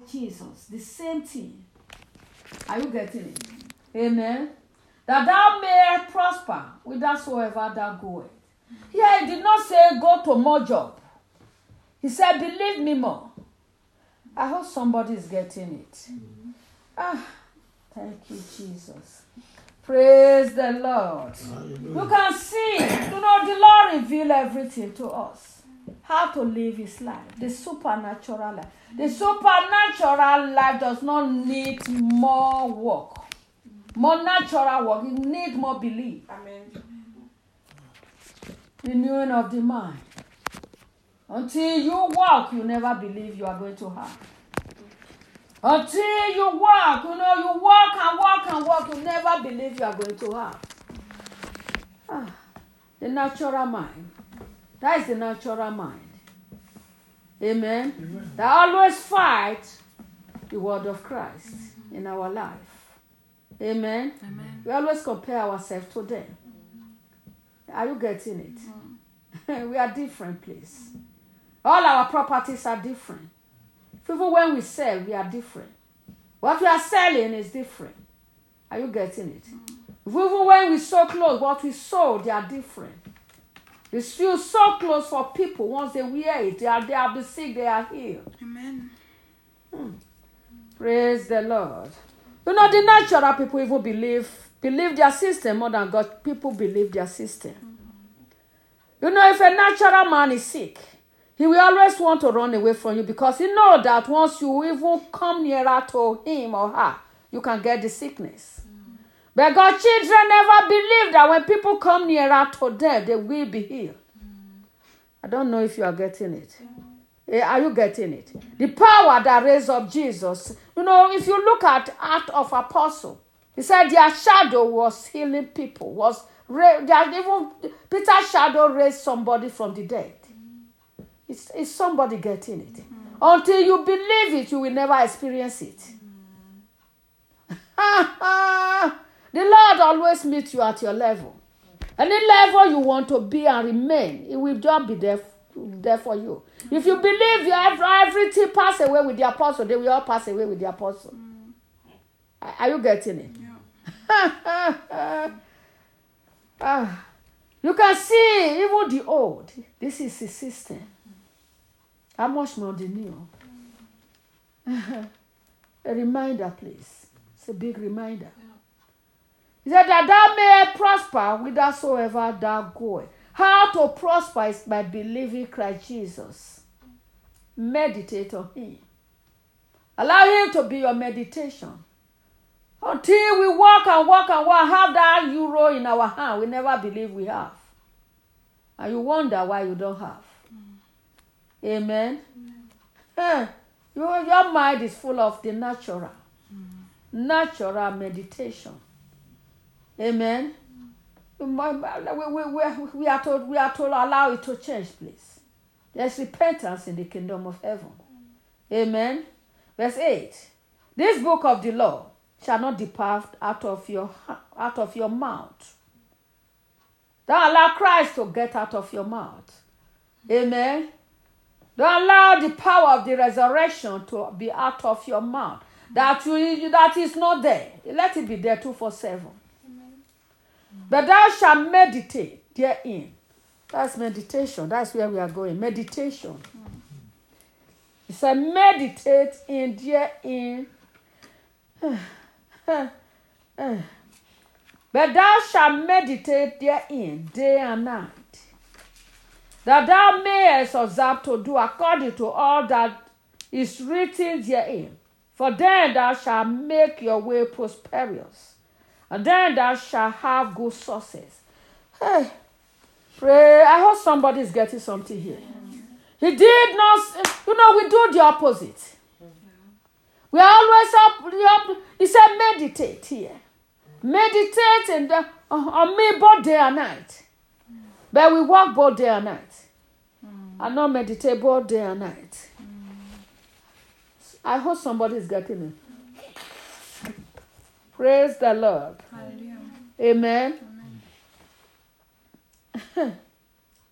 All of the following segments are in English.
Jesus. The same thing. Are you getting it? Amen. That thou may prosper whithersoever thou goest. Here he did not say go to more job. He said believe me more. I hope somebody is getting it. Thank you, Jesus. Praise the Lord. Hallelujah. You can see, the Lord revealed everything to us. How to live his life. The supernatural life. The supernatural life does not need more work. More natural work. It needs more belief. Amen. Renewing of the mind. Until you walk, you never believe you are going to have. Until you walk, you walk and walk and walk, you never believe you are going to have. The natural mind. That is the natural mind. Amen. Amen. That always fight the word of Christ in our life. Amen. Amen. We always compare ourselves to them. Are you getting it? We are different, please. All our properties are different. Even when we sell, we are different. What we are selling is different. Are you getting it? Even when we sew clothes, what we sew, they are different. You still sew clothes for people. Once they wear it, they are sick, they are healed. Amen. Praise the Lord. The natural people even believe their system more than God. People believe their system. If a natural man is sick, he will always want to run away from you because he knows that once you even come nearer to him or her, you can get the sickness. But God's children never believe that when people come nearer to them, they will be healed. I don't know if you are getting it. Are you getting it? The power that raised up Jesus. If you look at Acts of Apostle, he said their shadow was healing people. Even Peter's shadow raised somebody from the dead. Is somebody getting it? Until you believe it, you will never experience it. The Lord always meets you at your level. Any level you want to be and remain, it will just be there for you. If you believe everything pass away with the apostle, they will all pass away with the apostle. Are you getting it? Yeah. You can see even the old. This is the system. How much more the new? A reminder, please. It's a big reminder. He said that thou may prosper whithersoever thou goest. How to prosper is by believing Christ Jesus. Meditate on him. Allow him to be your meditation. Until we walk and walk and walk, have that euro in our hand, we never believe we have. And you wonder why you don't have. Amen. Your mind is full of the natural. Natural meditation. Amen. We are told allow it to change, please. There's repentance in the kingdom of heaven. Amen. Verse 8. This book of the law shall not depart out of your mouth. Don't allow Christ to get out of your mouth. Amen. Don't allow the power of the resurrection to be out of your mouth. That is not there. Let it be there 247. But thou shalt meditate therein. That's meditation. That's where we are going. Meditation. It said, meditate in therein. But thou shalt meditate therein day and night, that thou mayest observe to do according to all that is written therein. For then thou shalt make your way prosperous, and then thou shalt have good success. Hey, pray. I hope somebody is getting something here. He did not, we do the opposite. We are always up. He said, meditate here. Meditate on me both day and night. But we walk both day and night. And not meditate both day and night. I hope somebody is getting it. Praise the Lord. Hallelujah. Amen.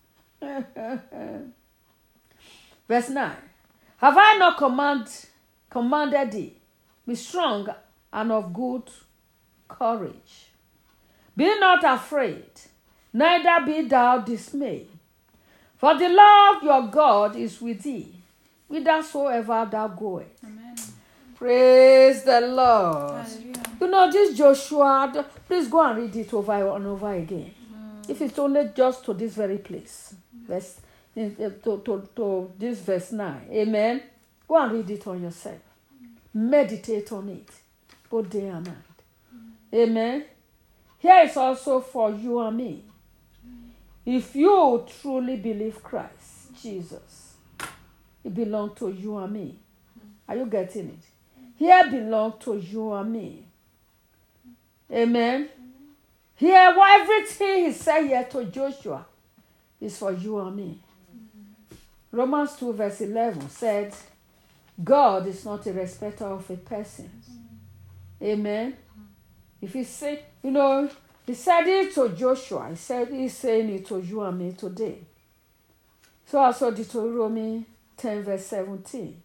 Verse 9. Have I not commanded thee, be strong and of good courage. Be not afraid, neither be thou dismayed. For the Lord your God is with thee, whithersoever thou goest. Amen. Praise the Lord. Hallelujah. You know, this Joshua, please go and read it over and over again. If it's only just to this very place, verse, to this verse 9. Amen. Go and read it on yourself. Meditate on it, both day and night. Amen. Here is also for you and me. If you truly believe Christ, Jesus, it belongs to you and me. Are you getting it? Here belongs to you and me. Amen. Here, everything he said here to Joshua is for you and me. Romans 2 verse 11 said, God is not a respecter of a person. Amen. If he said, you know, he said it to Joshua. He said he's saying it to you and me today. So also Deuteronomy 10 verse 17.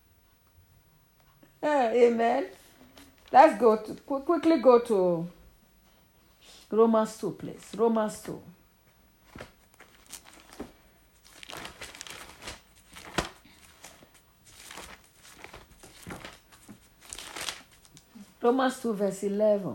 Amen. Let's go to quickly go to Romans 2, please. Romans 2. Romans 2 verse 11.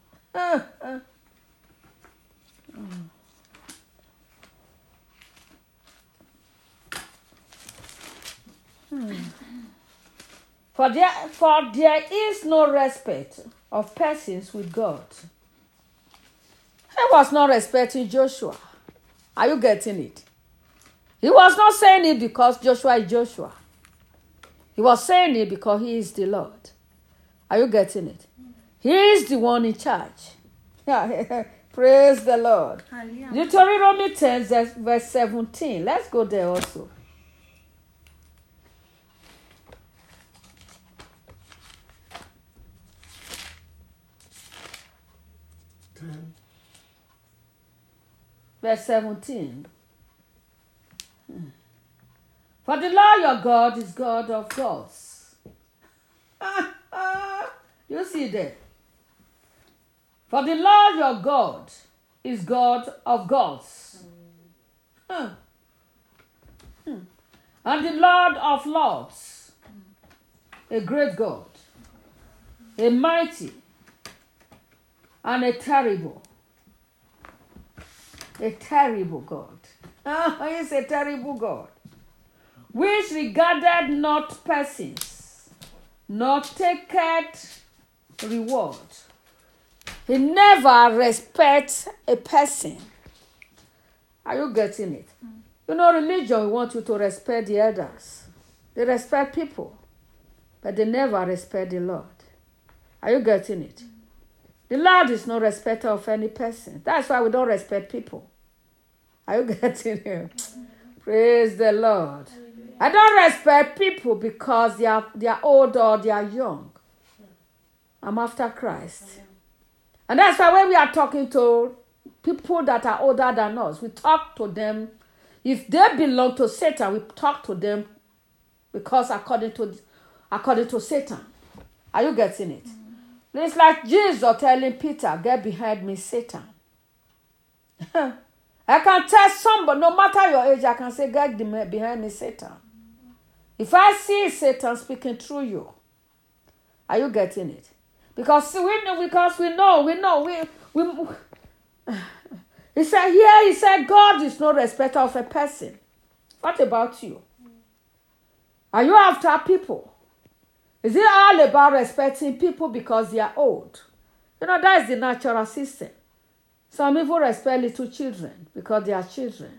For there is no respect of persons with God. He was not respecting Joshua. Are you getting it? He was not saying it because Joshua is Joshua. He was saying it because he is the Lord. Are you getting it? He is the one in charge. Praise the Lord. Deuteronomy 10 verse 17. Let's go there also. Verse 17. For the Lord your God is God of gods. You see there. For the Lord your God is God of gods. And the Lord of lords. A great God. A mighty. And a terrible. A terrible God. He's a terrible God. Which regarded not persons, nor taketh reward. He never respects a person. Are you getting it? You know, religion wants you to respect the elders. They respect people, but they never respect the Lord. Are you getting it? The Lord is no respecter of any person. That's why we don't respect people. Are you getting it? Praise the Lord. I don't respect people because they are old or they are young. I'm after Christ. And that's why when we are talking to people that are older than us, we talk to them. If they belong to Satan, we talk to them because according to Satan. Are you getting it? It's like Jesus telling Peter, get behind me, Satan. I can tell somebody, no matter your age, I can say, get behind me, Satan. If I see Satan speaking through you, are you getting it? Because we know. He said, God is no respecter of a person. What about you? Are you after people? Is it all about respecting people because they are old? You know, that is the natural system. Some people respect little children because they are children.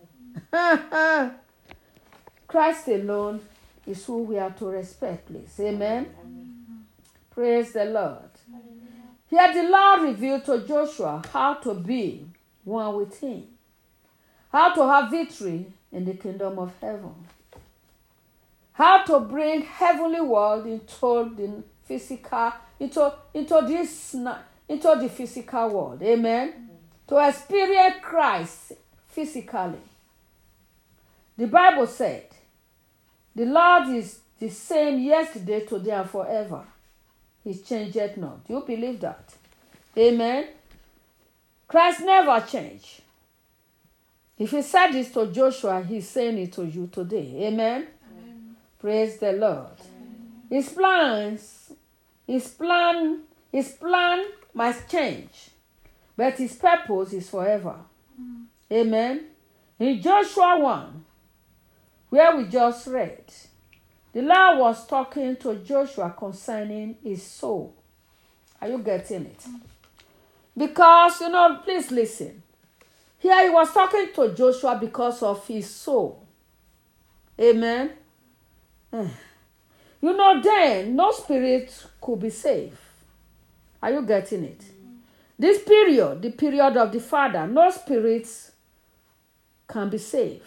Christ alone is who we are to respect, please. Amen? Praise the Lord. Here the Lord revealed to Joshua how to be one with him. How to have victory in the kingdom of heaven. How to bring heavenly world into the physical, into the physical world. Amen. To experience Christ physically. The Bible said, the Lord is the same yesterday, today, and forever. He changed not. Do you believe that? Amen. Christ never changed. If he said this to Joshua, he's saying it to you today. Amen. Amen. Praise the Lord. Amen. His plan must change, but his purpose is forever. Amen. In Joshua 1, where we just read, the Lord was talking to Joshua concerning his soul. Are you getting it? Because, please listen. Here he was talking to Joshua because of his soul. Amen. Then no spirit could be saved. Are you getting it? This period, the period of the Father, no spirits can be saved.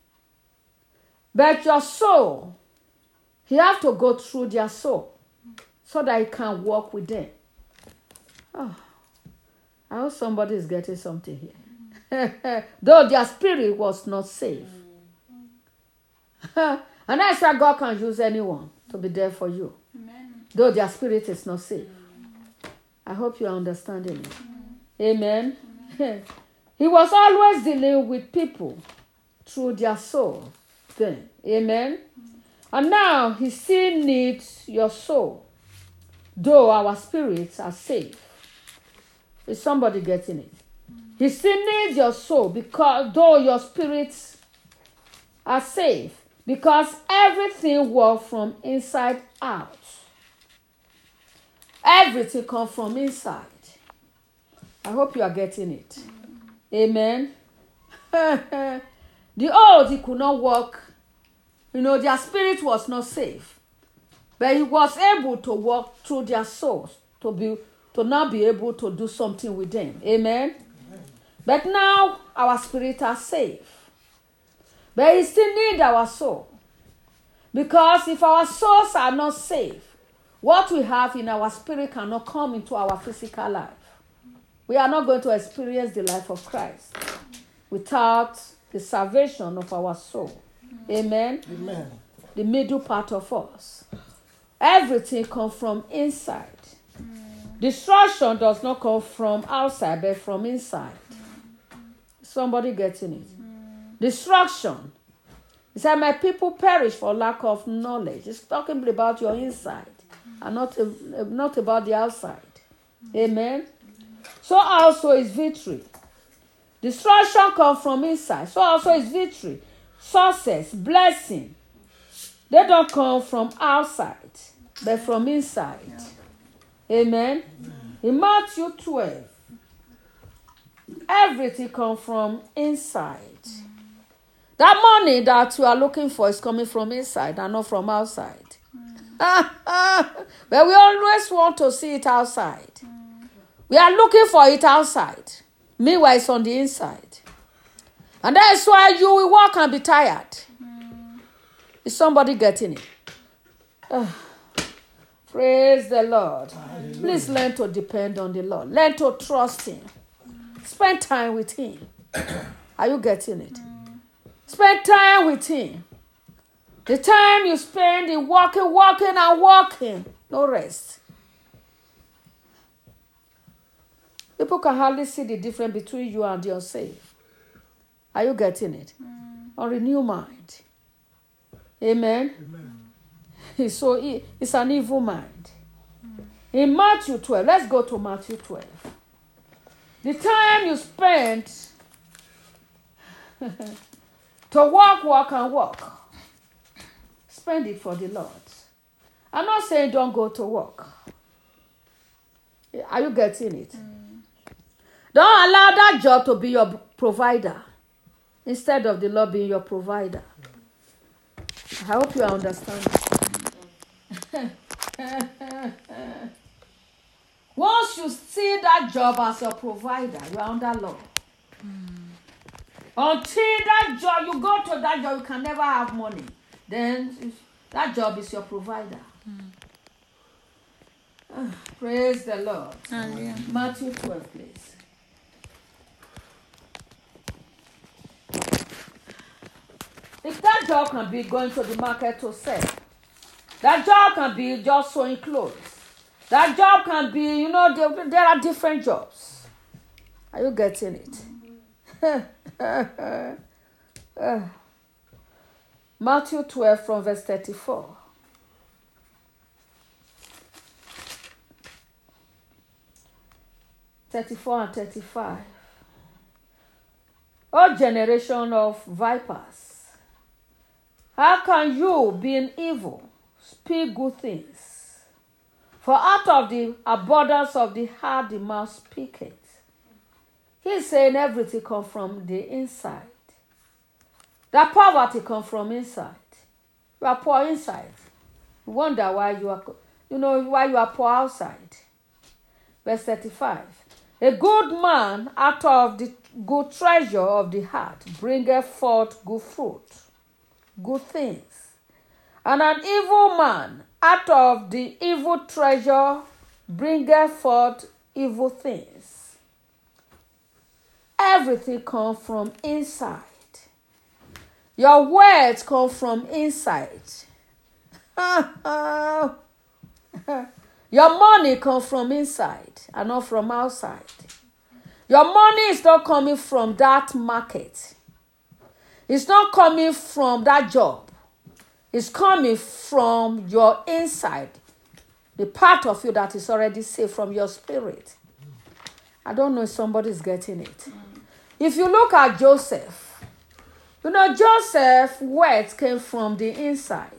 But your soul, you have to go through their soul so that you can walk with them. Oh, I hope somebody is getting something here. Though their spirit was not saved. And that's why God can use anyone to be there for you. Amen. Though their spirit is not saved. I hope you are understanding it. Amen. Amen. He was always dealing with people through their soul. Then. Amen. And now he still needs your soul. Though our spirits are saved. Is somebody getting it? He still needs your soul because though your spirits are saved. Because everything works from inside out. Everything comes from inside. I hope you are getting it. Amen. The old, he could not walk. Their spirit was not safe. But he was able to walk through their souls to now be able to do something with them. Amen. But now our spirits are safe. But he still needs our soul. Because if our souls are not safe, what we have in our spirit cannot come into our physical life. We are not going to experience the life of Christ without the salvation of our soul. Amen? Amen. The middle part of us. Everything comes from inside. Destruction does not come from outside, but from inside. Somebody getting it? Destruction. He said, my people perish for lack of knowledge. It's talking about your inside and not about the outside. Amen? So also is victory. Destruction comes from inside. So also is victory. Success, blessing. They don't come from outside, but from inside. Amen? In Matthew 12, everything comes from inside. That money that you are looking for is coming from inside and not from outside. But we always want to see it outside. We are looking for it outside. Meanwhile, it's on the inside. And that is why you will walk and be tired. Is somebody getting it? Praise the Lord. Hallelujah. Please learn to depend on the Lord. Learn to trust him. Spend time with him. Are you getting it? Spend time with him. The time you spend in walking and walking. No rest. People can hardly see the difference between you and your saved. Are you getting it? Or renew mind. Amen? Amen. So it's an evil mind. In Matthew 12, let's go to Matthew 12. The time you spend to walk and walk, spend it for the Lord. I'm not saying don't go to work. Are you getting it? Don't allow that job to be your provider instead of the Lord being your provider. I hope you understand. Once you see that job as your provider, you are under law. Until that job, you go to that job, you can never have money. Then that job is your provider. Praise the Lord. Hallelujah. Matthew 12, please. If that job can be going to the market to sell, That job can be just sewing clothes. That job can be, there are different jobs. Are you getting it? Matthew 12 from verse 34. and 35. O generation of vipers, how can you, being evil, speak good things? For out of the abundance of the heart the mouth speaketh. He's saying everything comes from the inside. That poverty comes from inside. You are poor inside. You wonder why you are, why you are poor outside. Verse 35. A good man out of the good treasure of the heart bringeth forth good fruit, good things. And an evil man out of the evil treasure bringeth forth evil things. Everything comes from inside. Your words come from inside. Your money comes from inside and not from outside. Your money is not coming from that market. It's not coming from that job. It's coming from your inside. The part of you that is already saved from your spirit. I don't know if somebody's getting it. If you look at Joseph, Joseph's words came from the inside.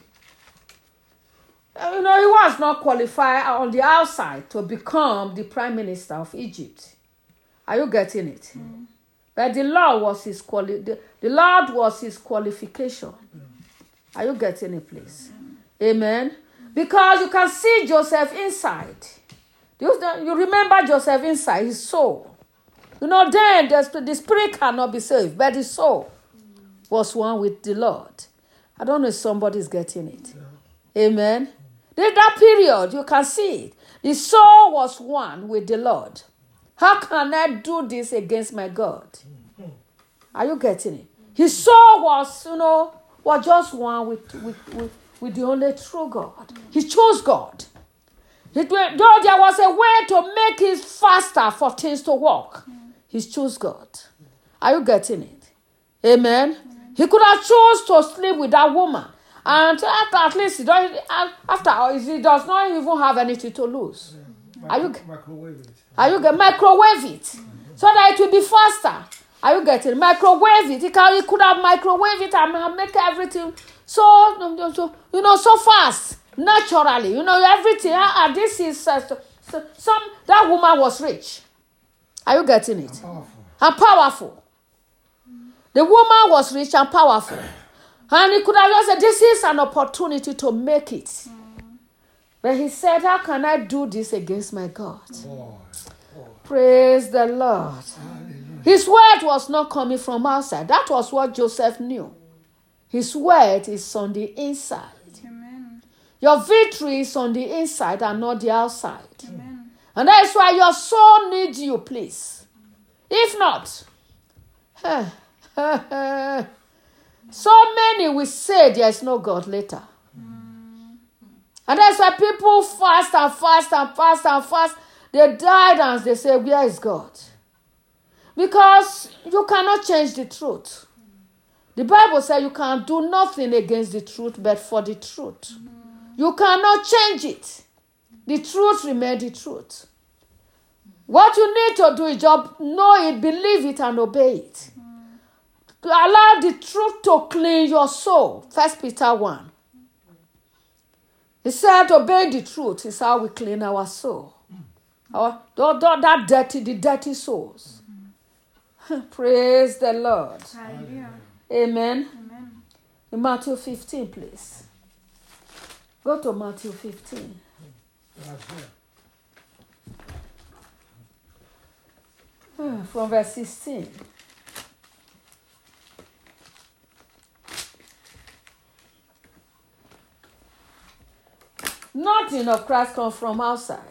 He was not qualified on the outside to become the prime minister of Egypt. Are you getting it? But the Lord was his qualification. Are you getting it, please? Amen. Because you can see Joseph inside. You remember Joseph inside his soul. Then the spirit cannot be saved, but the soul was one with the Lord. I don't know if somebody's getting it. Amen. In that period, you can see it. The soul was one with the Lord. How can I do this against my God? Are you getting it? His soul was, was just one with the only true God. He chose God. Though there was a way to make it faster for things to work, he chose God. Are you getting it? Amen. He could have chose to sleep with that woman. And at least he does not even have anything to lose. Microwave it. Microwave it so that it will be faster. Are you getting it? Microwave it. He could have microwave it and make everything so fast, naturally. Everything. This is that woman was rich. Are you getting it? And powerful. The woman was rich and powerful. And he could have just said, this is an opportunity to make it. But he said, how can I do this against my God? Praise the Lord. Hallelujah. His word was not coming from outside. That was what Joseph knew. His word is on the inside. Amen. Your victory is on the inside and not the outside. Amen. And that is why your soul needs you, please. If not, so many will say there is no God later. And that's why people fast and fast and fast and fast. They died and they say, where is God? Because you cannot change the truth. The Bible says you can do nothing against the truth but for the truth. You cannot change it. The truth remains the truth. What you need to do is just know it, believe it, and obey it. Allow the truth to clean your soul. 1 Peter 1. He said, obey the truth is how we clean our soul. The dirty souls. Praise the Lord. Hallelujah. Amen. Amen. In Matthew 15, please. Go to Matthew 15. From verse 16. Nothing of Christ comes from outside.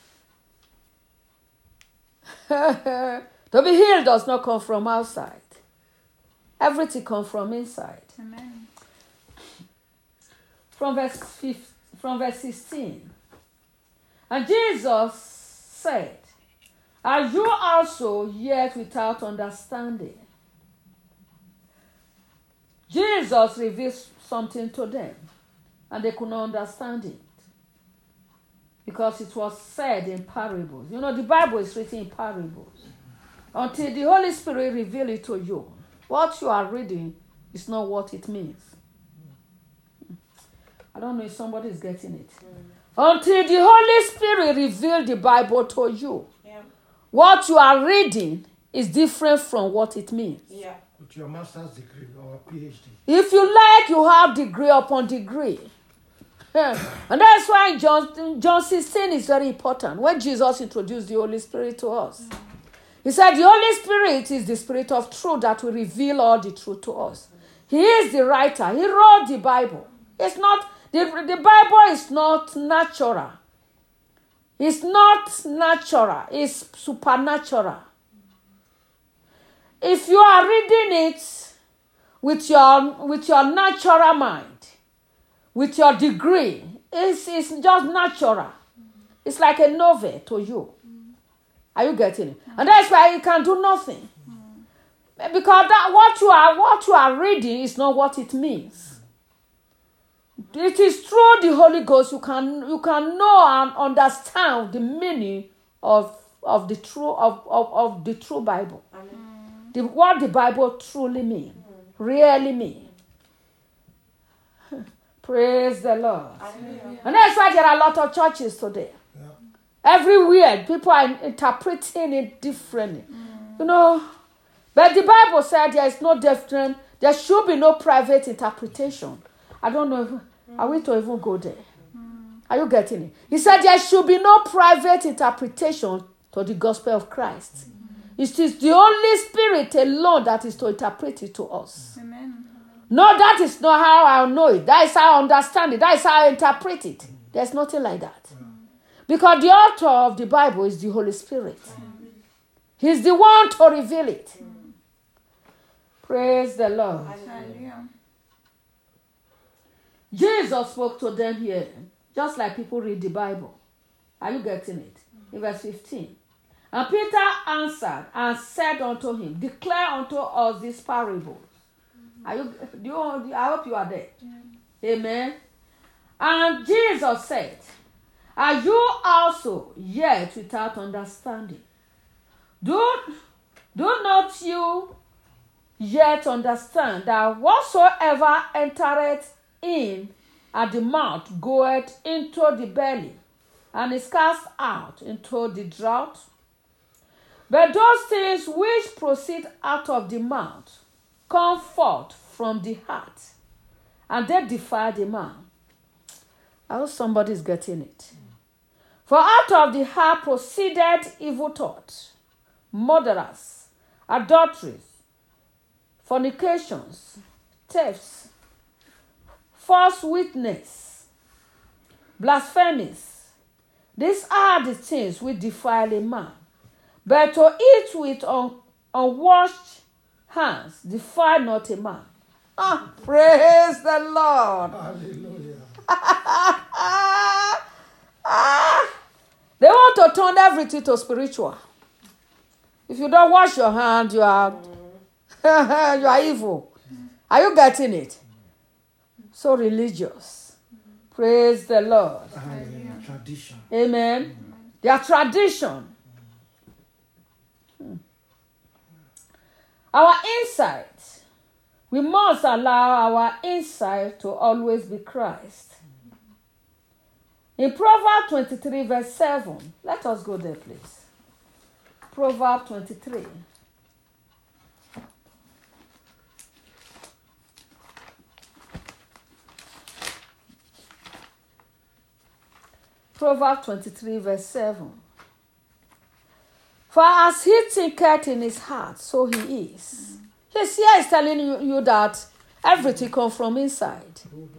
To be healed does not come from outside. Everything comes from inside. Amen. from verse 16. And Jesus said, "Are you also yet without understanding?" Jesus reveals something to them, and they could not understand it because it was said in parables. You know, the Bible is written in parables. Until the Holy Spirit reveals it to you, what you are reading is not what it means. I don't know if somebody is getting it. Until the Holy Spirit reveals the Bible to you, what you are reading is different from what it means. Yeah. With your master's degree or PhD. If you like, you have degree upon degree. And that's why John 16 is very important. When Jesus introduced the Holy Spirit to us, he said the Holy Spirit is the Spirit of truth that will reveal all the truth to us. He is the writer. He wrote the Bible. It's not the Bible is not natural. It's not natural. It's supernatural. If you are reading it with your natural mind, with your degree, it's just natural. It's like a novel to you. Are you getting it? And that's why you can do nothing. Because what you are reading is not what it means. It is through the Holy Ghost you can know and understand the meaning of the true Bible. What the Bible truly means, really means. Praise the Lord. And that's why there are a lot of churches today. Everywhere, people are interpreting it differently. You know, but the Bible said there is no different, there should be no private interpretation. I don't know, are we to even go there? Are you getting it? He said there should be no private interpretation to the gospel of Christ. It is the Holy Spirit alone that is to interpret it to us. Amen. No, that is not how I know it. That is how I understand it. That is how I interpret it. There's nothing like that. Because the author of the Bible is the Holy Spirit. He's the one to reveal it. Praise the Lord. Jesus spoke to them here, just like people read the Bible. Are you getting it? In verse 15. And Peter answered and said unto him, "Declare unto us these parables." I hope you are there. Amen. And Jesus said, "Are you also yet without understanding? Do not you yet understand that whatsoever entereth in at the mouth goeth into the belly, and is cast out into the drought? But those things which proceed out of the mouth come forth from the heart, and they defile the man." I hope somebody is getting it. For out of the heart proceeded evil thoughts, murderers, adulteries, fornications, thefts, false witness, blasphemies. These are the things which defile a man. But to eat with unwashed hands defile not a man. Praise the Lord. Hallelujah. They want to turn everything to spiritual. If you don't wash your hands, you are you are evil. Are you getting it? So religious. Praise the Lord. Tradition. Amen. Their tradition. Our insight. We must allow our insight to always be Christ. In Proverbs 23 verse 7, let us go there please. Proverbs 23. Proverbs 23 verse 7. For as he thinketh in his heart, so he is. Yes, here is telling you that everything comes from inside.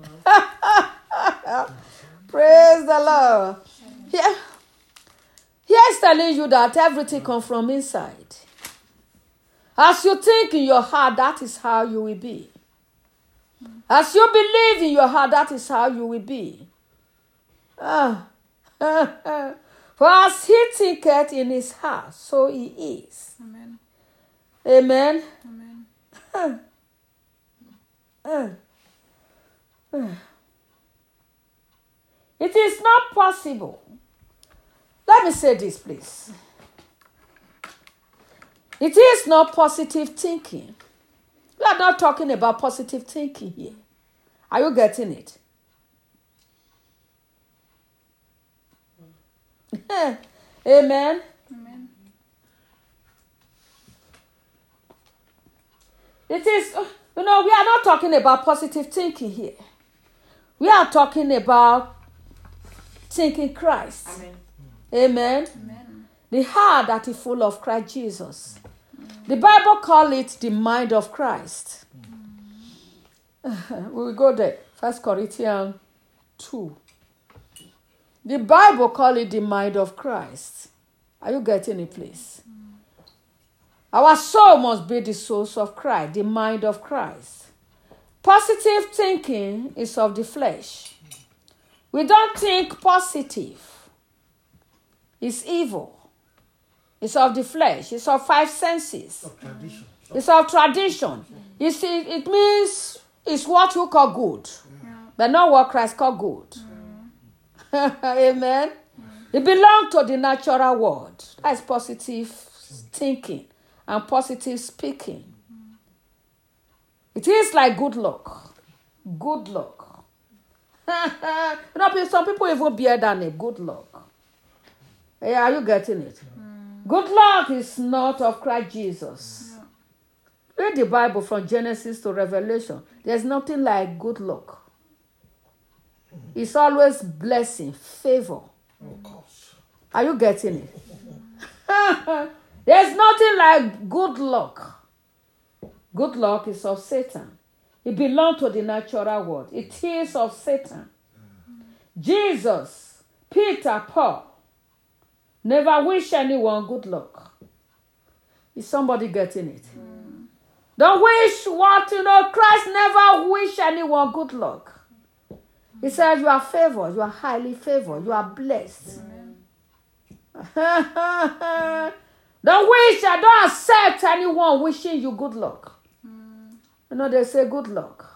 Praise the Lord. Here is telling you that everything comes from inside. As you think in your heart, that is how you will be. As you believe in your heart, that is how you will be. For as he thinketh in his heart, so he is. Amen. Amen. Amen. It is not possible. Let me say this, please. It is not positive thinking. We are not talking about positive thinking here. Are you getting it? Amen. Amen. It is, we are not talking about positive thinking here. We are talking about thinking Christ. Amen. Amen. Amen. The heart that is full of Christ Jesus. The Bible calls it the mind of Christ. We will go there. 1 Corinthians 2. The Bible calls it the mind of Christ. Are you getting it, please? Our soul must be the source of Christ, the mind of Christ. Positive thinking is of the flesh. We don't think positive. It's evil. It's of the flesh. It's of five senses. Of tradition. It's of tradition. You see, it means it's what you call good, but not what Christ called good. Amen. It belongs to the natural world. That's positive thinking and positive speaking. It is like good luck. Good luck. Some people even bear than a good luck. Yeah, are you getting it? Good luck is not of Christ Jesus. Read the Bible from Genesis to Revelation. There's nothing like good luck. It's always blessing, favor. Of course. Are you getting it? There's nothing like good luck. Good luck is of Satan. It belongs to the natural world. It is of Satan. Jesus, Peter, Paul never wish anyone good luck. Is somebody getting it? Don't wish what, Christ never wish anyone good luck. He said you are favored, you are highly favored, you are blessed. Don't accept anyone wishing you good luck. They say good luck.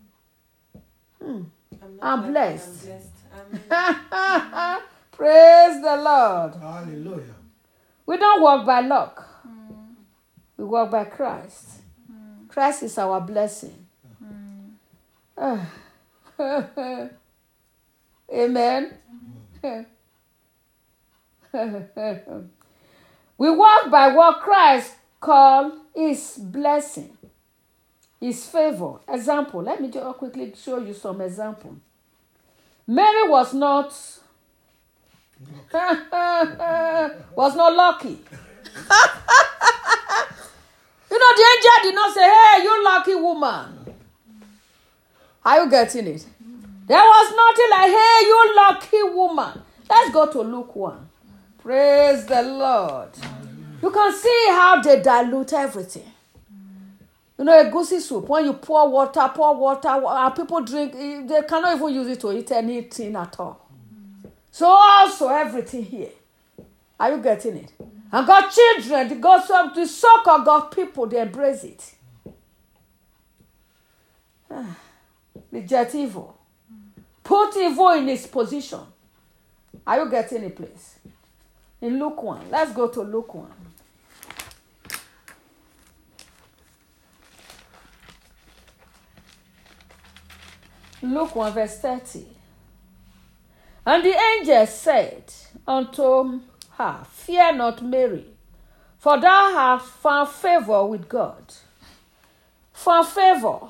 I'm blessed. Amen. Praise the Lord. Hallelujah. We don't walk by luck. We walk by Christ. Christ is our blessing. Amen. We walk by what Christ called his blessing, his favor. Example. Let me just quickly show you some example. Mary was not lucky. The angel did not say, hey, you lucky woman. Are you getting it? There was nothing like, hey, you lucky woman. Let's go to Luke 1. Praise the Lord. You can see how they dilute everything. A goosey soup, when you pour water, people drink, they cannot even use it to eat anything at all. So also everything here. Are you getting it? And God's children, the so-called God people, they embrace it. Reject evil. Put evil in its position. Are you getting it, please? In Luke 1. Let's go to Luke 1. Luke 1 verse 30. And the angel said unto her, fear not, Mary, for thou hast found favor with God. Found favor.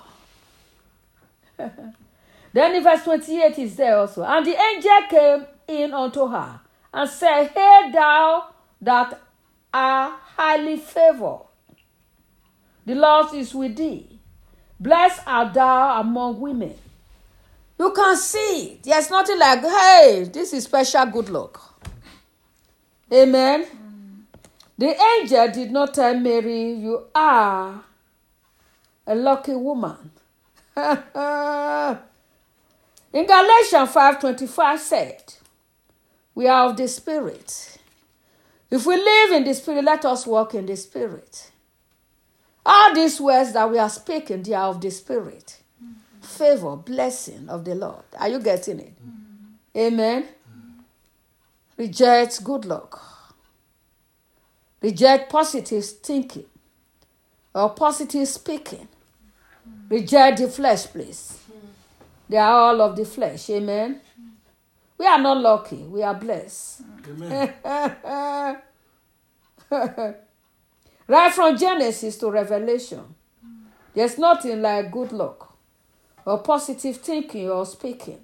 Then in verse 28 is there also. And the angel came in unto her and said, hail thou that art highly favored. The Lord is with thee. Blessed art thou among women. You can see, there's nothing like, hey, this is special good luck. Amen. The angel did not tell Mary, you are a lucky woman. In Galatians 5:25 said, we are of the Spirit. If we live in the Spirit, let us walk in the Spirit. All these words that we are speaking, they are of the Spirit. Favor, blessing of the Lord. Are you getting it? Amen. Reject good luck. Reject positive thinking or positive speaking. Reject the flesh, please. They are all of the flesh. Amen. We are not lucky. We are blessed. Amen. Right from Genesis to Revelation, there's nothing like good luck or positive thinking or speaking.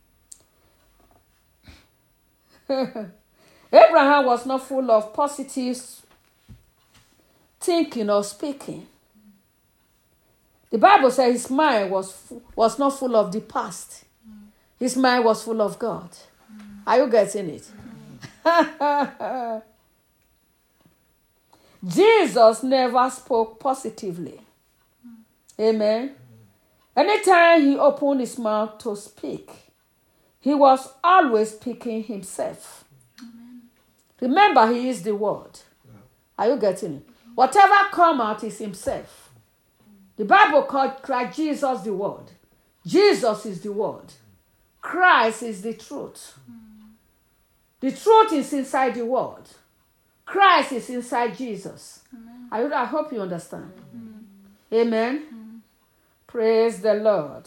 Abraham was not full of positive thinking or speaking. The Bible says his mind was not full of the past. His mind was full of God. Are you getting it? Jesus never spoke positively. Amen. Anytime he opened his mouth to speak, he was always speaking himself. Remember, he is the word. Are you getting it? Whatever come out is himself. The Bible called Christ Jesus the word. Jesus is the word. Christ is the truth. The truth is inside the word. Christ is inside Jesus. I hope you understand. Amen. Praise the Lord.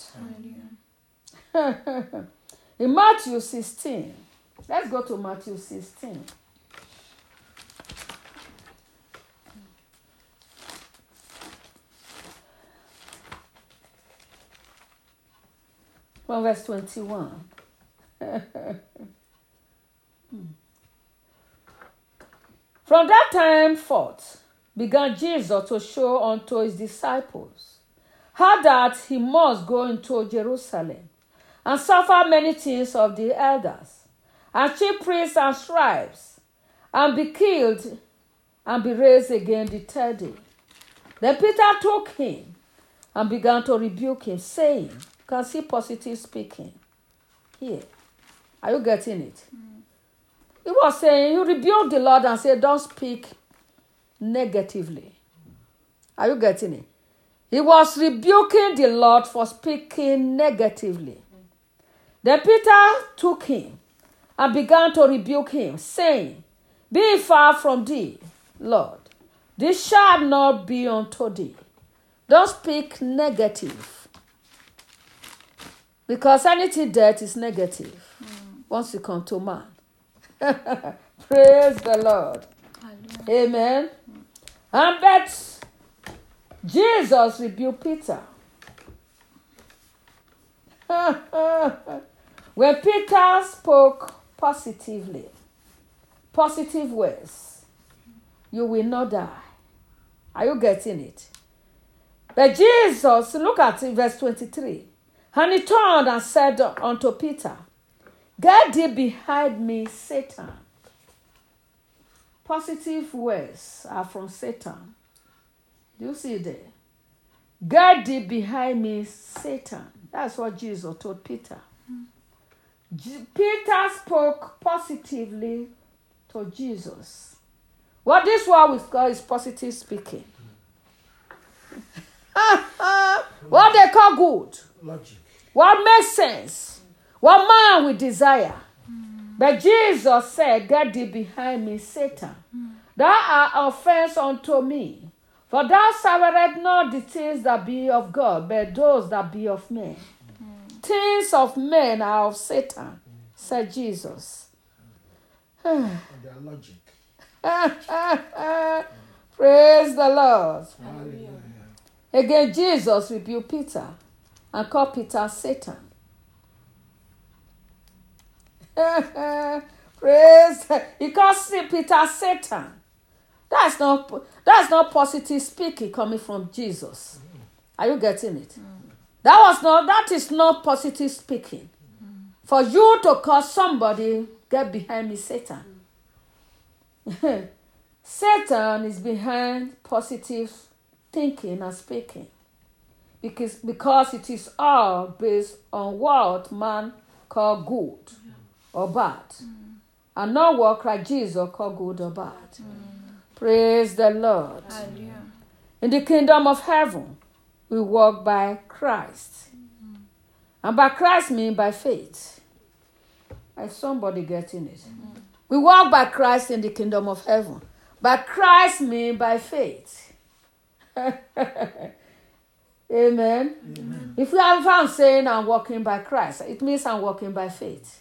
In Matthew 16, let's go to Matthew 16. From verse 21. From that time forth began Jesus to show unto his disciples how that he must go into Jerusalem and suffer many things of the elders and chief priests and scribes, and be killed and be raised again the third day. Then Peter took him and began to rebuke him, saying, you can see positive speaking here. Are you getting it? He was saying, you rebuke the Lord and say, don't speak negatively. Are you getting it? He was rebuking the Lord for speaking negatively. Then Peter took him and began to rebuke him, saying, be it far from thee, Lord. This shall not be unto thee. Don't speak negative. Because anything that is negative once you come to man. Praise the Lord. Hallelujah. Amen. And but Jesus rebuked Peter. When Peter spoke positively, positive words, you will not die. Are you getting it? But Jesus, look at it, verse 23. And he turned and said unto Peter, get thee behind me, Satan. Positive words are from Satan. Do you see there? Get thee behind me, Satan. That's what Jesus told Peter. Peter spoke positively to Jesus. What this one we call is positive speaking. What they call good. Logic. What makes sense? What man will desire? But Jesus said, get thee behind me, Satan. Thou art offense unto me. For thou servest not the things that be of God, but those that be of men. Things of men are of Satan, said Jesus. And their logic. Praise the Lord. Hallelujah. Again, Jesus rebuked Peter and called Peter Satan. Praise. He calls Peter Satan. That's not positive speaking coming from Jesus. Are you getting it? That is not positive speaking. For you to call somebody, get behind me, Satan. Satan is behind positive thinking and speaking. because it is all based on what man call good or bad, and not what Christ Jesus call good or bad. Praise the Lord. Hallelujah. In the kingdom of heaven, we walk by Christ. And by Christ mean by faith. Is somebody getting it? We walk by Christ in the kingdom of heaven. By Christ mean by faith. Amen. Amen. If I'm saying I'm walking by Christ, it means I'm walking by faith.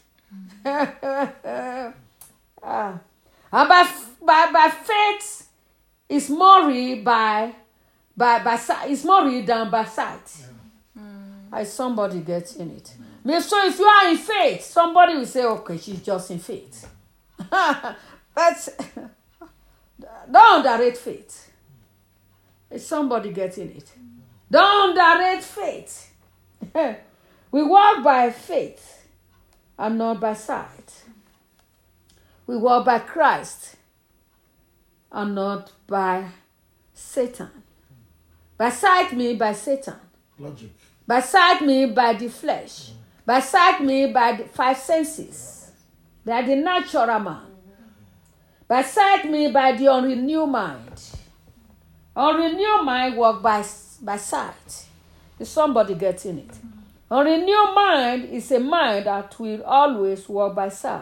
And by faith is more real it's more real than by sight. Is somebody getting it? So if you are in faith, somebody will say, okay, she's just in faith. But don't underrate faith. Is somebody getting it? Don't underrate faith. We walk by faith and not by sight. We walk by Christ and not by Satan. By sight means by Satan. Logic. By sight means by the flesh. By sight means by the five senses. By the natural man. By sight means by the unrenewed mind. Unrenewed mind walk by sight. Is somebody getting it? Unrenewed mind is a mind that will always walk by sight.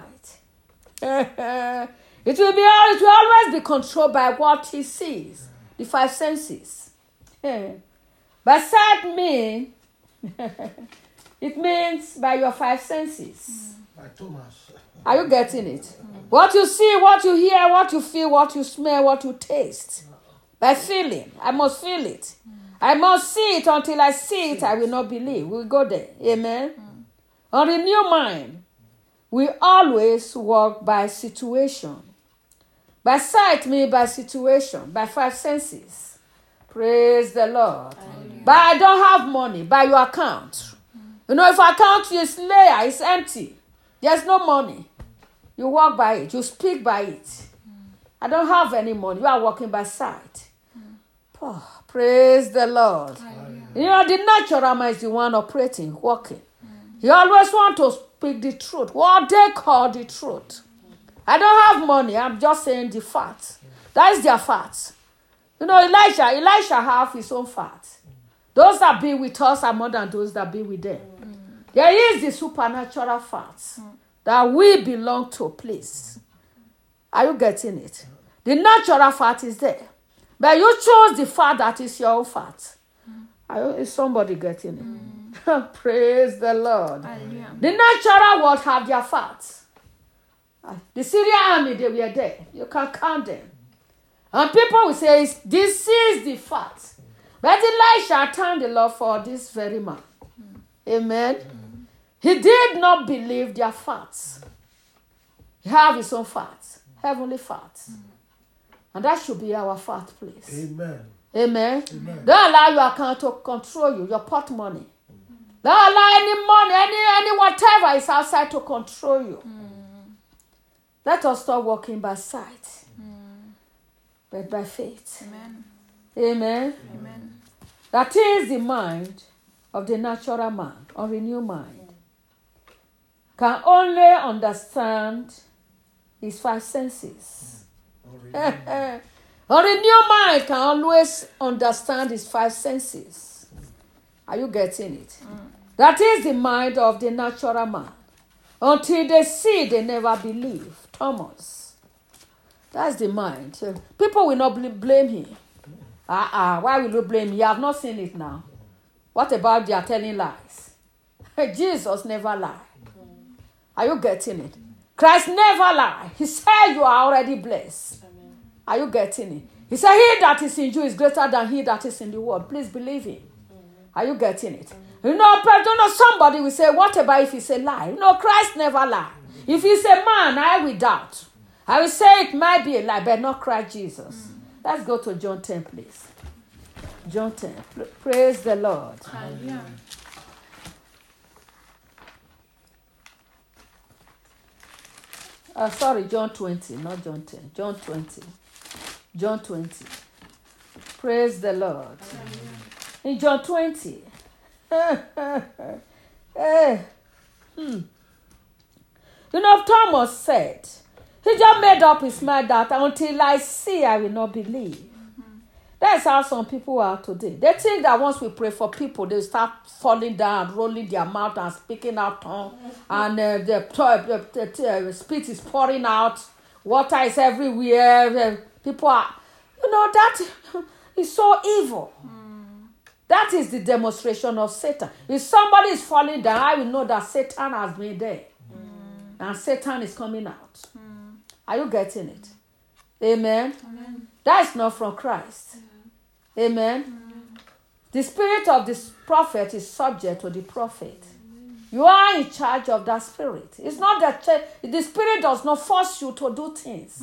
It will always be controlled by what he sees, the five senses. By sight means it means by your five senses. By Thomas. Are you getting it? What you see, what you hear, what you feel, what you smell, what you taste. By feeling. I must feel it. I must see it. Until I see it, I will not believe. We'll go there. Amen. On the new mind, we always walk by situation. By sight means by situation, by five senses. Praise the Lord. But I don't have money, by your account. You know, if your account is layer, it's empty. There's no money. You walk by it. You speak by it. I don't have any money. You are walking by sight. Oh, praise the Lord. You know, the natural man is the one operating, walking. He always want to speak the truth. What they call the truth. I don't have money. I'm just saying the facts. That is their facts. You know, Elisha have his own facts. Those that be with us are more than those that be with them. There is the supernatural facts that we belong to a place. Are you getting it? The natural fact is there. But you chose the fact that is your own fact. Is somebody getting it? Praise the Lord. The natural world have their facts. The Syrian army, they were there. You can count them. And people will say, this is the fact. But Elisha thanked the Lord for this very man. Amen. He did not believe their facts. He have his own facts. Heavenly facts. And that should be our fact, please. Amen. Amen. Don't allow your account to control you, your pot money. Don't allow any money, any whatever is outside to control you. Let us stop walking by sight, but by faith. Amen. Amen. Amen. That is the mind of the natural man, or renewed mind. Can only understand his five senses. A renewed mind can always understand his five senses. Are you getting it? That is the mind of the natural man. Until they see, they never believe. Thomas. That's the mind. People will not blame him. Why will you blame him? You have not seen it now. What about they are telling lies? Jesus never lied. Are you getting it? Christ never lied. He said you are already blessed. Amen. Are you getting it? He said he that is in you is greater than he that is in the world. Please believe him. Are you getting it? You know, somebody will say, what about if it's a lie? No, Christ never lied. If he's a man, I will doubt. I will say it might be a lie, but not Christ Jesus. Let's go to John 10, please. John 10. Praise the Lord. Hallelujah. Sorry, John 20, not John 10. John 20. John 20. Praise the Lord. in John 20. You know, Thomas said, he just made up his mind that until I see, I will not believe. That's how some people are today. They think that once we pray for people, they start falling down, rolling their mouth and speaking out tongue, and the spit is pouring out, water is everywhere. People are, you know, that is so evil. That is the demonstration of Satan. If somebody is falling down, I will know that Satan has been there. And Satan is coming out. Are you getting it? Amen? Amen. That is not from Christ. Amen? The spirit of this prophet is subject to the prophet. You are in charge of that spirit. It's not that the spirit does not force you to do things.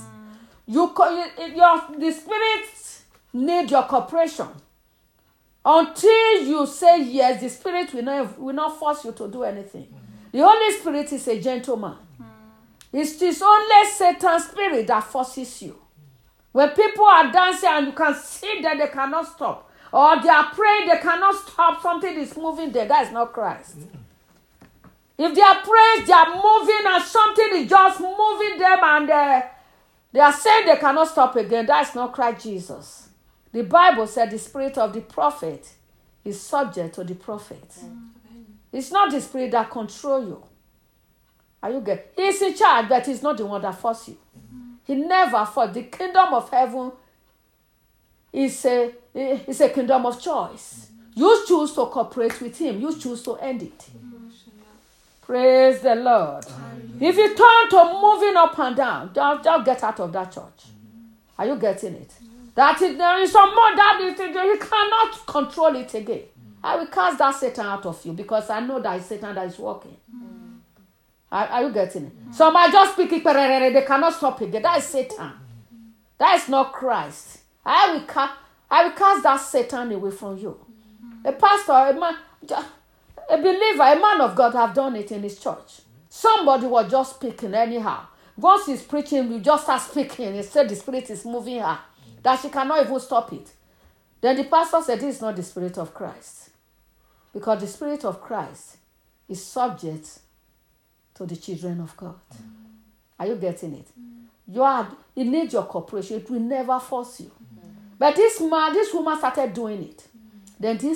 The spirit needs your cooperation. Until you say yes, the spirit will not force you to do anything. The Holy Spirit is a gentleman. It's only Satan's spirit that forces you. When people are dancing and you can see that they cannot stop, or they are praying, they cannot stop, something is moving there. That is not Christ. If they are praying, they are moving and something is just moving them and they are saying they cannot stop again, that is not Christ Jesus. The Bible said the spirit of the prophet is subject to the prophet. It's not the spirit that controls you. Are you getting? He's in charge, but he's not the one that forces you. He never forced. The kingdom of heaven is a kingdom of choice. You choose to cooperate with him. You choose to end it. Praise the Lord. If you turn to moving up and down, just get out of that church. Are you getting it? There is some more that you cannot control it again. I will cast that Satan out of you because I know that it's Satan that is working. Are you getting it? Some are just speaking, they cannot stop it. That is Satan. That is not Christ. I will cast that Satan away from you. A pastor, a believer, a man of God have done it in his church. Somebody was just speaking anyhow. Once he's preaching, you just start speaking. He said the spirit is moving her, that she cannot even stop it. Then the pastor said, this is not the spirit of Christ. Because the spirit of Christ is subject to the children of God. Are you getting it? It needs your cooperation. It will never force you. But this woman started doing it. Then the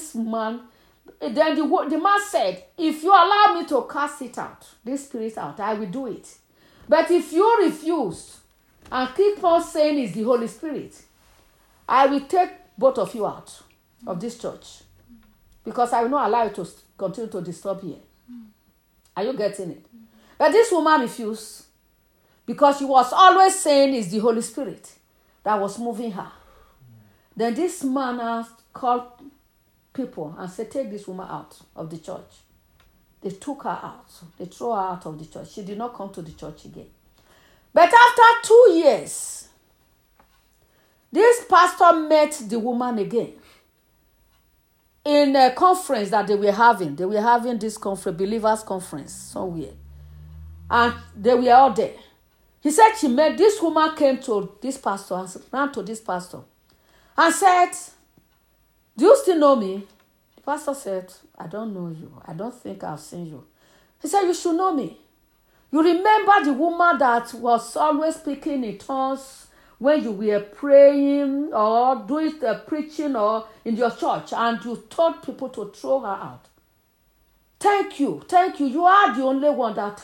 man said, if you allow me to cast it out, this spirit out, I will do it. But if you refuse and keep on saying it's the Holy Spirit, I will take both of you out of this church. Because I will not allow you to continue to disturb here. Are you getting it? But this woman refused. Because she was always saying it's the Holy Spirit that was moving her. Then this man called people and said, take this woman out of the church. They took her out. They threw her out of the church. She did not come to the church again. But after 2 years, this pastor met the woman again in a conference that they were having. They were having this conference, believers conference somewhere. And they were all there. He said she met this woman, came to this pastor and ran to this pastor and said, do you still know me? The pastor said, I don't know you. I don't think I've seen you. He said, you should know me. You remember the woman that was always speaking in tongues when you were praying or doing the preaching or in your church and you told people to throw her out. Thank you. You are the only one that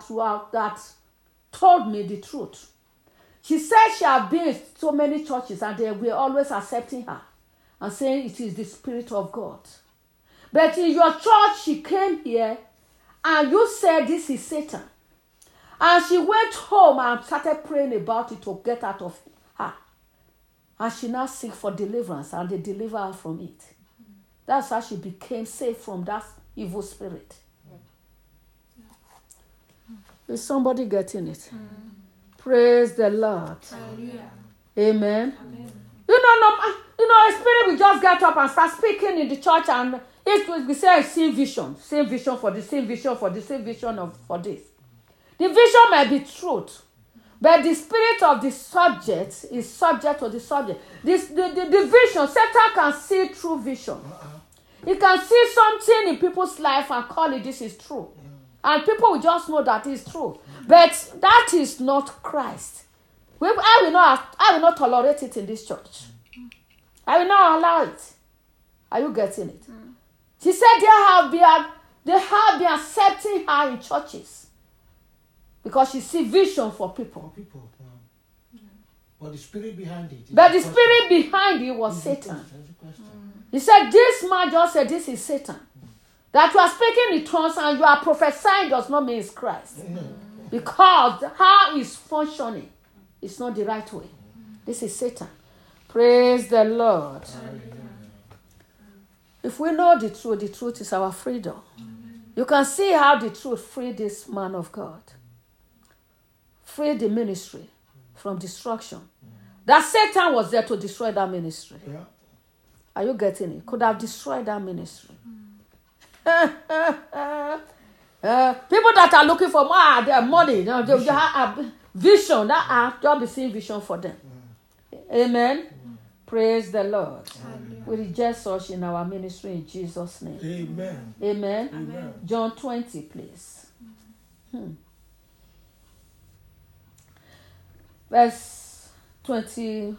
told me the truth. She said she had been in so many churches and they were always accepting her and saying it is the Spirit of God. But in your church, she came here and you said this is Satan. And she went home and started praying about it to get out of her. And she now seek for deliverance and they deliver her from it. That's how she became safe from that evil spirit. Is somebody getting it? Praise the Lord. Hallelujah. Amen. Amen. You know, a spirit will just get up and start speaking in the church and it will be saying same vision for this, same vision for this, same vision for this. The vision might be truth, but the spirit of the subject is subject to the subject. The vision, Satan can see through vision. He can see something in people's life and call it this is true. And people will just know that it's true. But that is not Christ. I will not tolerate it in this church. I will not allow it. Are you getting it? She said they have been accepting her in churches because she sees vision for people. But the spirit behind it. But the spirit behind it was Satan. He said, this man just said this is Satan. That you are speaking in tongues and you are prophesying does not mean it's Christ. Because how it's functioning is not the right way. This is Satan. Praise the Lord. If we know the truth is our freedom. You can see how the truth freed this man of God. Freed the ministry from destruction. That Satan was there to destroy that ministry. Yeah. Are you getting it? Could have destroyed that ministry. People that are looking for their money, they have vision. Just be seeing vision for them. Amen. Praise the Lord. We reject such in our ministry in Jesus' name. Amen. Amen. Amen. John 20, please. Verse 20.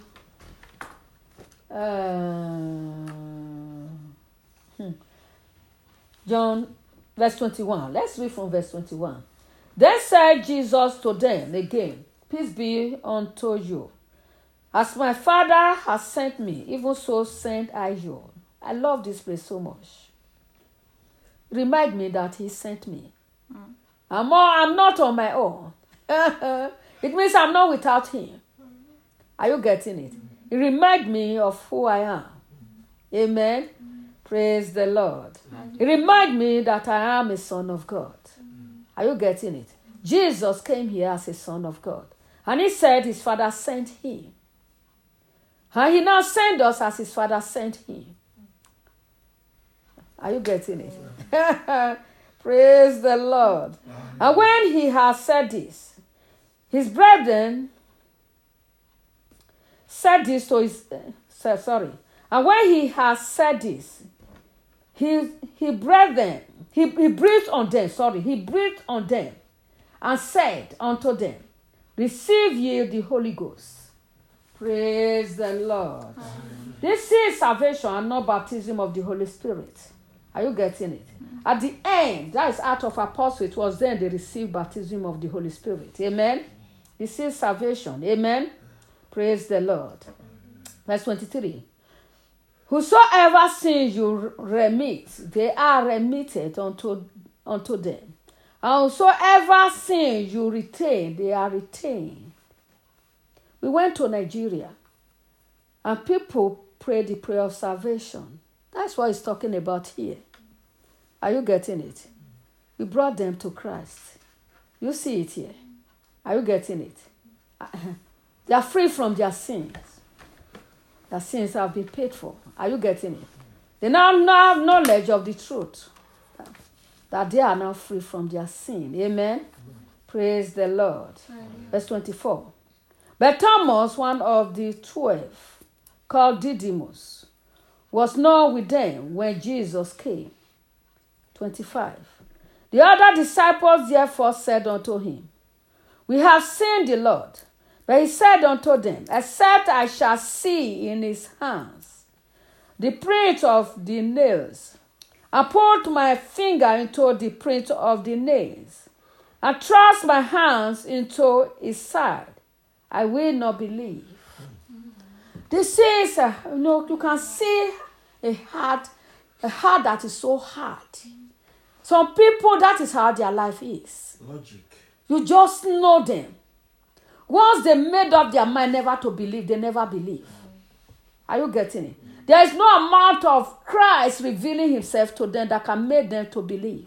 John, verse 21. Let's read from verse 21. Then said Jesus to them again, peace be unto you. As my Father has sent me, even so send I you. I love this place so much. Remind me that he sent me. I'm not on my own. It means I'm not without him. Are you getting it? It reminds me of who I am. Amen. Praise the Lord. It reminds me that I am a son of God. Are you getting it? Jesus came here as a son of God. And he said his Father sent him. And he now sent us as his Father sent him. Are you getting it? Praise the Lord. And when he has said this, his brethren said this to his... And when he has said this, he breathed on them and said unto them, receive ye the Holy Ghost. Praise the Lord. This is salvation and not baptism of the Holy Spirit. Are you getting it? At the end, that is Acts of Apostles, it was then they received baptism of the Holy Spirit. Amen. This is salvation. Amen. Praise the Lord. Verse 23. Whosoever sins you remit, they are remitted unto them. And whosoever sins you retain, they are retained. We went to Nigeria, and people prayed the prayer of salvation. That's what he's talking about here. Are you getting it? We brought them to Christ. You see it here. Are you getting it? They are free from their sins. Their sins have been paid for. Are you getting it? They now have knowledge of the truth. That they are now free from their sin. Amen? Praise the Lord. Verse 24. But Thomas, one of the 12, called Didymus, was not with them when Jesus came. 25. The other disciples therefore said unto him, we have seen the Lord. But he said unto them, except I shall see in his hands the print of the nails, and put my finger into the print of the nails, and thrust my hands into his side, I will not believe. This is, you can see a heart that is so hard. Some people, that is how their life is. Logic. You just know them. Once they made up their mind never to believe, they never believe. Are you getting it? There is no amount of Christ revealing himself to them that can make them to believe.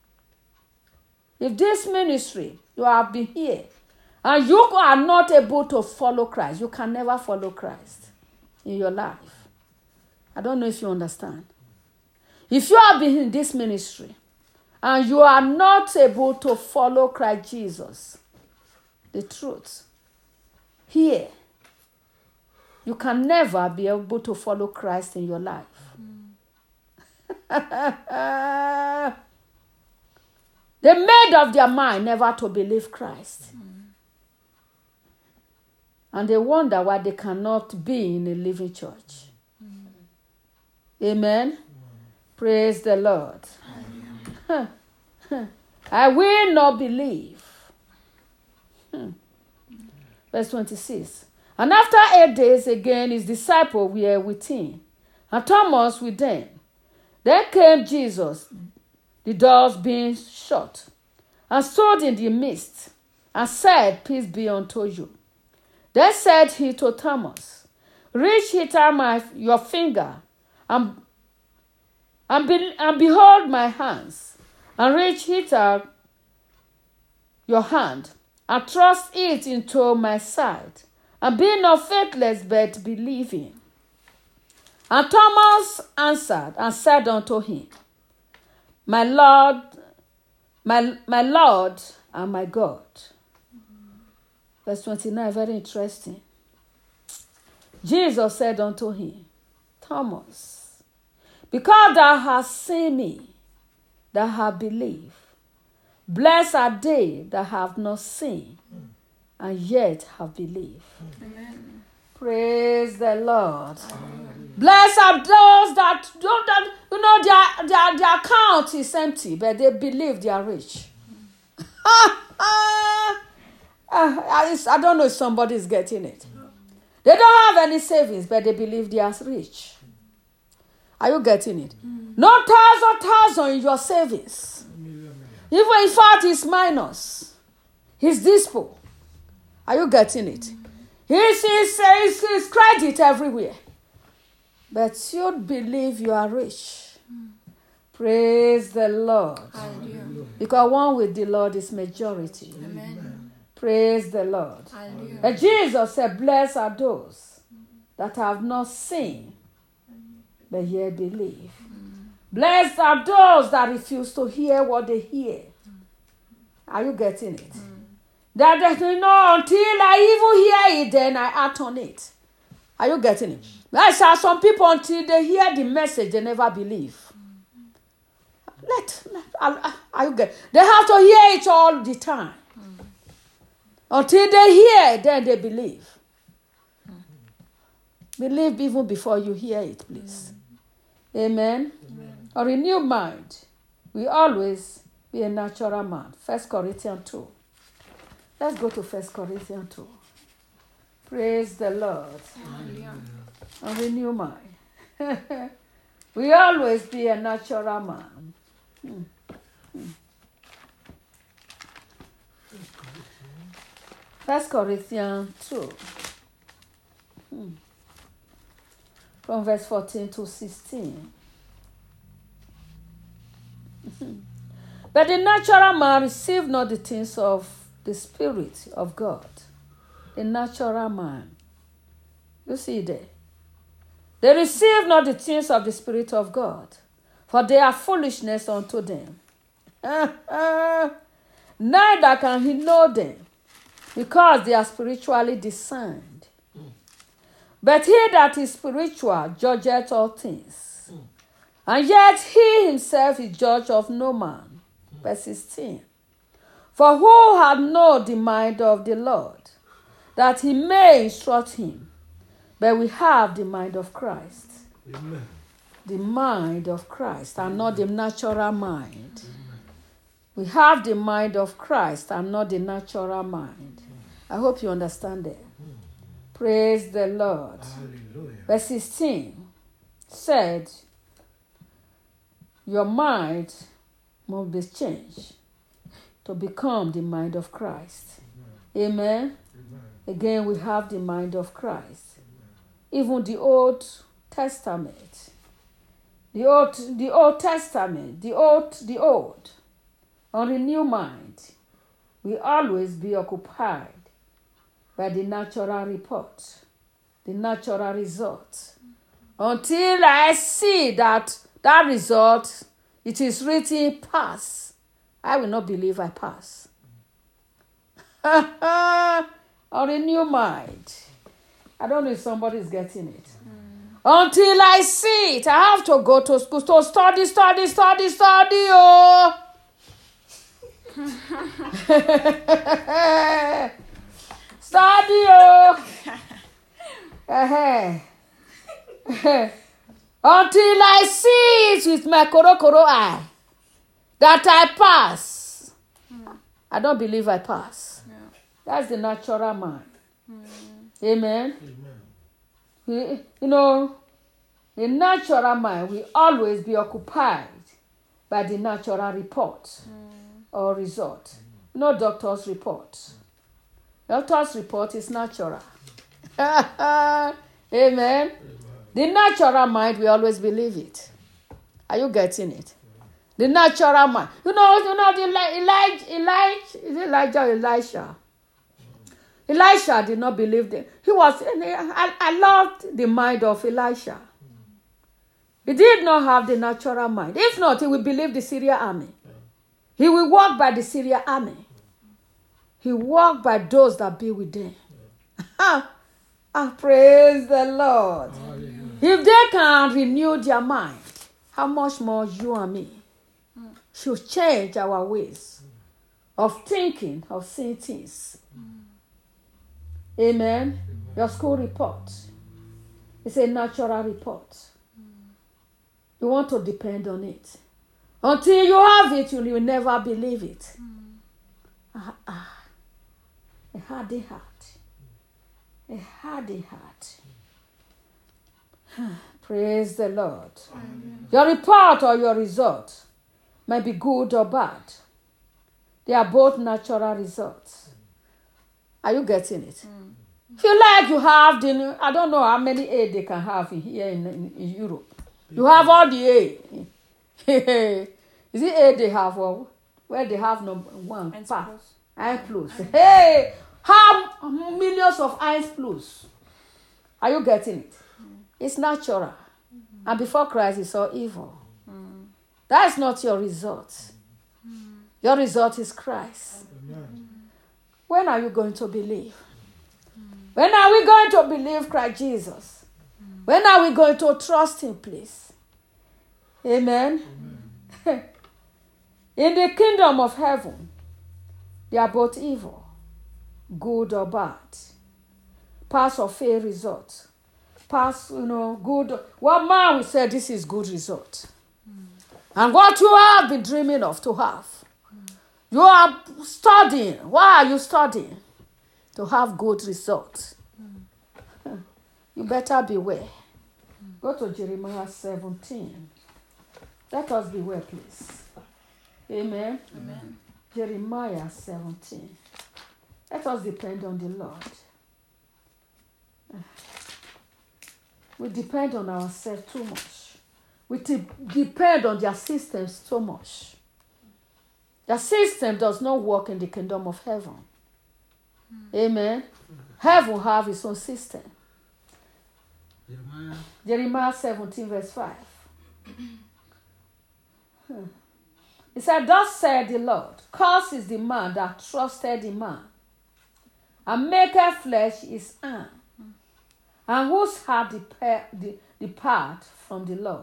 If this ministry, you have been here, and you are not able to follow Christ, you can never follow Christ in your life. I don't know if you understand. If you have been in this ministry, and you are not able to follow Christ Jesus, the truth, here, you can never be able to follow Christ in your life. They made up their mind never to believe Christ. And they wonder why they cannot be in a living church. Amen. Praise the Lord. I will not believe. Verse 26. And after 8 days again, his disciples were with him, and Thomas with them. Then came Jesus, the doors being shut, and stood in the midst, and said, Peace be unto you. Then said he to Thomas, Reach hither your finger, and behold my hands, and reach hither your hand, and thrust it into my side, and be not faithless but believing. And Thomas answered and said unto him, My Lord, my Lord and my God. Verse 29, very interesting. Jesus said unto him, Thomas, because thou hast seen me, thou hast believed. Blessed are they that have not seen, and yet have believed. Amen. Praise the Lord. Blessed are those that their account is empty, but they believe they are rich. I don't know if somebody is getting it. They don't have any savings, but they believe they are rich. Are you getting it? No thousand in your savings. Even in fact, it's minus. He's dispo. Are you getting it? He's credit everywhere. But you believe you are rich. Praise the Lord. Hallelujah. Because one with the Lord is majority. Amen. Praise the Lord. Hallelujah. And Jesus said, Blessed are those that have not seen, but yet believe. Blessed are those that refuse to hear what they hear. Are you getting it? That until I even hear it, then I act on it. Are you getting it? I saw some people until they hear the message, they never believe. Are you getting? They have to hear it all the time. Until they hear, then they believe. Believe even before you hear it, please. Amen. A renewed mind will always be a natural man. 1 Corinthians 2. Let's go to 1 Corinthians 2. Praise the Lord. Hallelujah. A renewed mind. We always be a natural man. 1 Corinthians 2. From verse 14 to 16. But the natural man received not the things of the Spirit of God. The natural man. You see there. They receive not the things of the Spirit of God, for they are foolishness unto them. Neither can he know them, because they are spiritually discerned. But he that is spiritual judgeth all things, and yet he himself is judge of no man. Verse 16. For who hath known the mind of the Lord, that he may instruct him? But we have the mind of Christ. Amen. The mind of Christ, and not the natural mind. We have the mind of Christ, and not the natural mind. I hope you understand that. Praise the Lord. Hallelujah. Verse 16 said, your mind must be changed to become the mind of Christ. Amen. Again, we have the mind of Christ. Even the Old Testament, the Old Testament, the old, on the new mind, we always be occupied by the natural report, the natural result. Until I see that result, it is written pass, I will not believe I pass. On the new mind. I don't know if somebody is getting it. Until I see it, I have to go to school to study, oh. Study, oh. Until I see it with my koro eye that I pass. I don't believe I pass. Yeah. That's the natural man. Amen. Amen. You know, the natural mind will always be occupied by the natural report or result. No doctor's report. Doctor's report is natural. Amen. The natural mind will always believe it. Are you getting it? The natural mind. You know the Elijah. Elisha did not believe them. I loved the mind of Elisha. He did not have the natural mind. If not, he would believe the Syrian army. He will walk by the Syrian army. He walked by those that be with them. Praise the Lord. If they can renew their mind, how much more you and me should change our ways of thinking, of seeing things. Amen. Your school report is a natural report. You want to depend on it. Until you have it, you will never believe it. A hardy heart. A hardy heart. Praise the Lord. Your report or your result may be good or bad. They are both natural results. Are you getting it? If you like, you have I don't know how many A they can have here in Europe. You have all the A. Is it A they have, or where they have number one? I plus. Hey, have millions of I plus. Are you getting it? It's natural. And before Christ, it's all evil. That's not your result. Your result is Christ. When are you going to believe? When are we going to believe Christ Jesus? When are we going to trust him, please? Amen. In the kingdom of heaven, they are both evil, good or bad. Pass or fail result. Pass, good. What man will say this is good result. And what you have been dreaming of to have. You are studying. Why are you studying? To have good results. You better beware. Go to Jeremiah 17. Let us beware, please. Amen. Amen. Jeremiah 17. Let us depend on the Lord. We depend on ourselves too much. We depend on their systems too much. The system does not work in the kingdom of heaven. Amen. Heaven have its own system. Jeremiah 17 verse 5. It said, thus said the Lord, cursed is the man that trusted in man, and maketh flesh his arm, and whose heart depart from the Lord.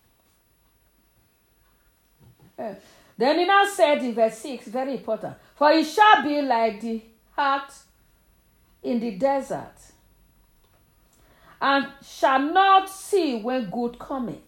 Then he now said in verse 6, very important, for it shall be like the heart in the desert, and shall not see when good cometh.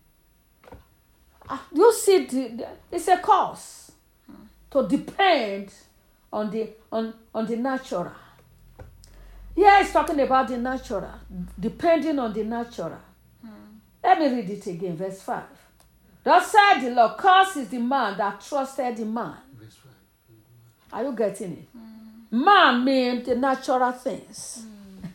You see, it's a cause to depend on the natural. Here it's talking about the natural, depending on the natural. Let me read it again, verse 5. Thus said the Lord, cursed is the man that trusted in man. Are you getting it? Man means the natural things.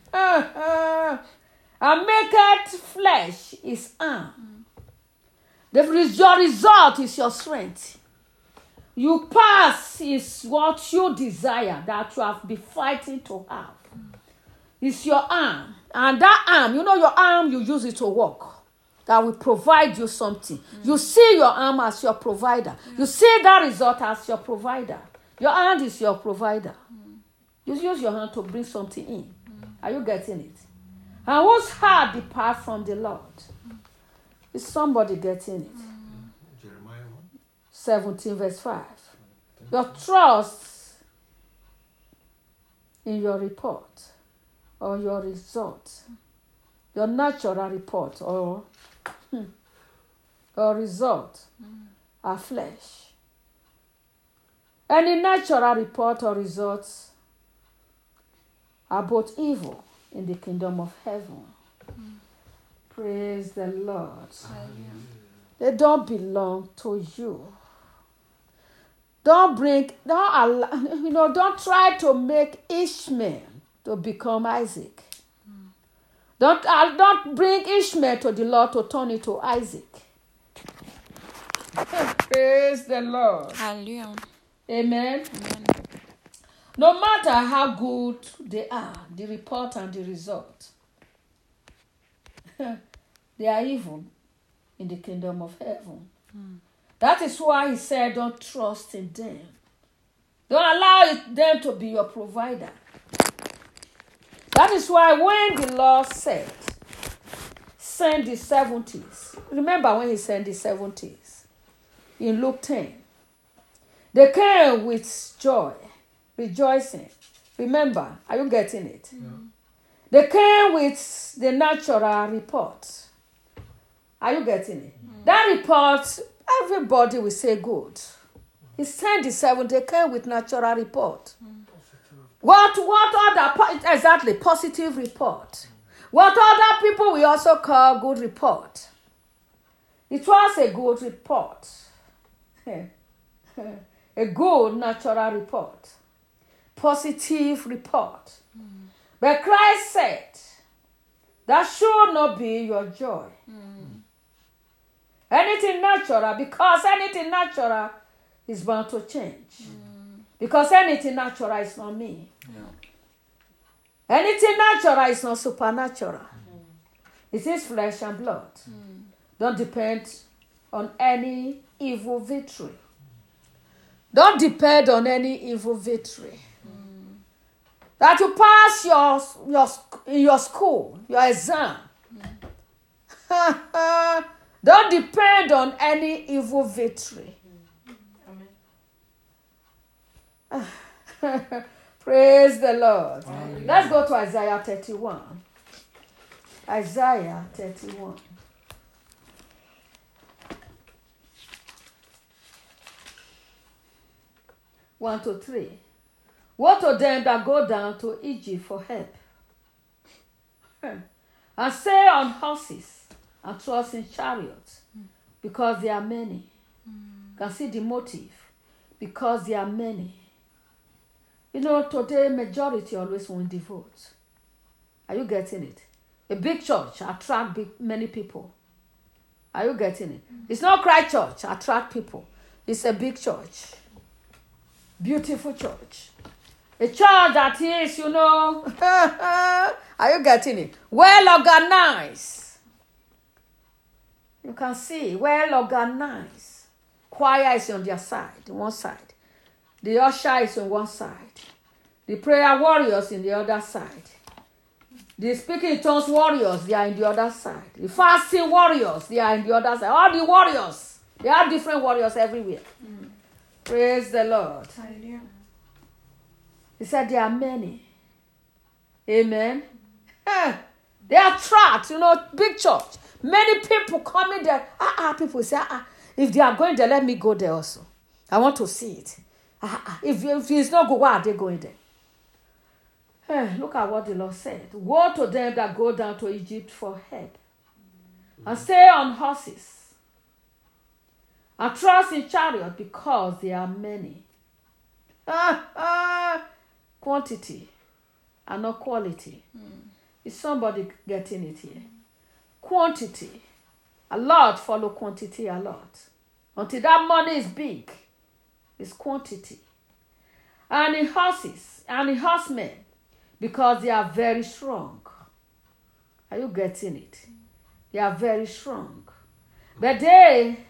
And maketh flesh his arm. Your result is your strength. You pass is what you desire that you have been fighting to have. It's your arm. And that arm, your arm, you use it to walk. That will provide you something. You see your arm as your provider. You see that result as your provider. Your hand is your provider. You use your hand to bring something in. Are you getting it? And whose heart depart from the Lord? Is somebody getting it? Jeremiah 17 verse 5. Your trust in your report or your result, your natural report or result are flesh. Any natural report or results are both evil in the kingdom of heaven. Praise the Lord. They don't belong to you. Don't try to make Ishmael to become Isaac. Don't bring Ishmael to the Lord to turn it to Isaac. Praise the Lord. Hallelujah. Amen. Amen. No matter how good they are, the report and the result, they are evil in the kingdom of heaven. That is why he said, don't trust in them. Don't allow them to be your provider. That is why when the Lord said, send the 70s. Remember when he sent the 70s? In Luke 10. They came with joy, rejoicing. Remember, are you getting it? Yeah. They came with the natural report. Are you getting it? That report, everybody will say good. He sent the 7, they came with natural report. What other, exactly, positive report. What other people we also call good report. It was a good report. A good natural report. Positive report. But Christ said, that should not be your joy. Anything natural, because anything natural is bound to change. Because anything natural is not me. Anything natural is not supernatural. It is flesh and blood. Don't depend on any evil victory. Don't depend on any evil victory. That you pass your school, your exam. Don't depend on any evil victory. Praise the Lord. Amen. Let's go to Isaiah 31. Isaiah 31. One to 3. Woe to them that go down to Egypt for help, and stay on horses and trust in chariots, because they are many. Can see the motive, because they are many. You know, today majority always win the vote. Are you getting it? A big church attract many people. Are you getting it? It's not Christ Church attract people. It's a big church. Beautiful church. A church that is, are you getting it? Well organized. You can see, well organized. Choir is on their side, one side. The usher is on one side. The prayer warriors in the other side. The speaking in tongues warriors, they are in the other side. The fasting warriors, they are in the other side. All the warriors, they are different warriors everywhere. Praise the Lord. Hallelujah. He said there are many. Amen. They are trapped, big church. Many people coming there. People say, if they are going there, let me go there also. I want to see it. If it's not good, why are they going there? Look at what the Lord said. Woe to them that go down to Egypt for help, and stay on horses, and trust in chariot, because they are many. Quantity and not quality. Is somebody getting it here? Quantity. A lot follow quantity a lot. Until that money is big, it's quantity. And in horses and in horsemen, because they are very strong. Are you getting it? They are very strong. But they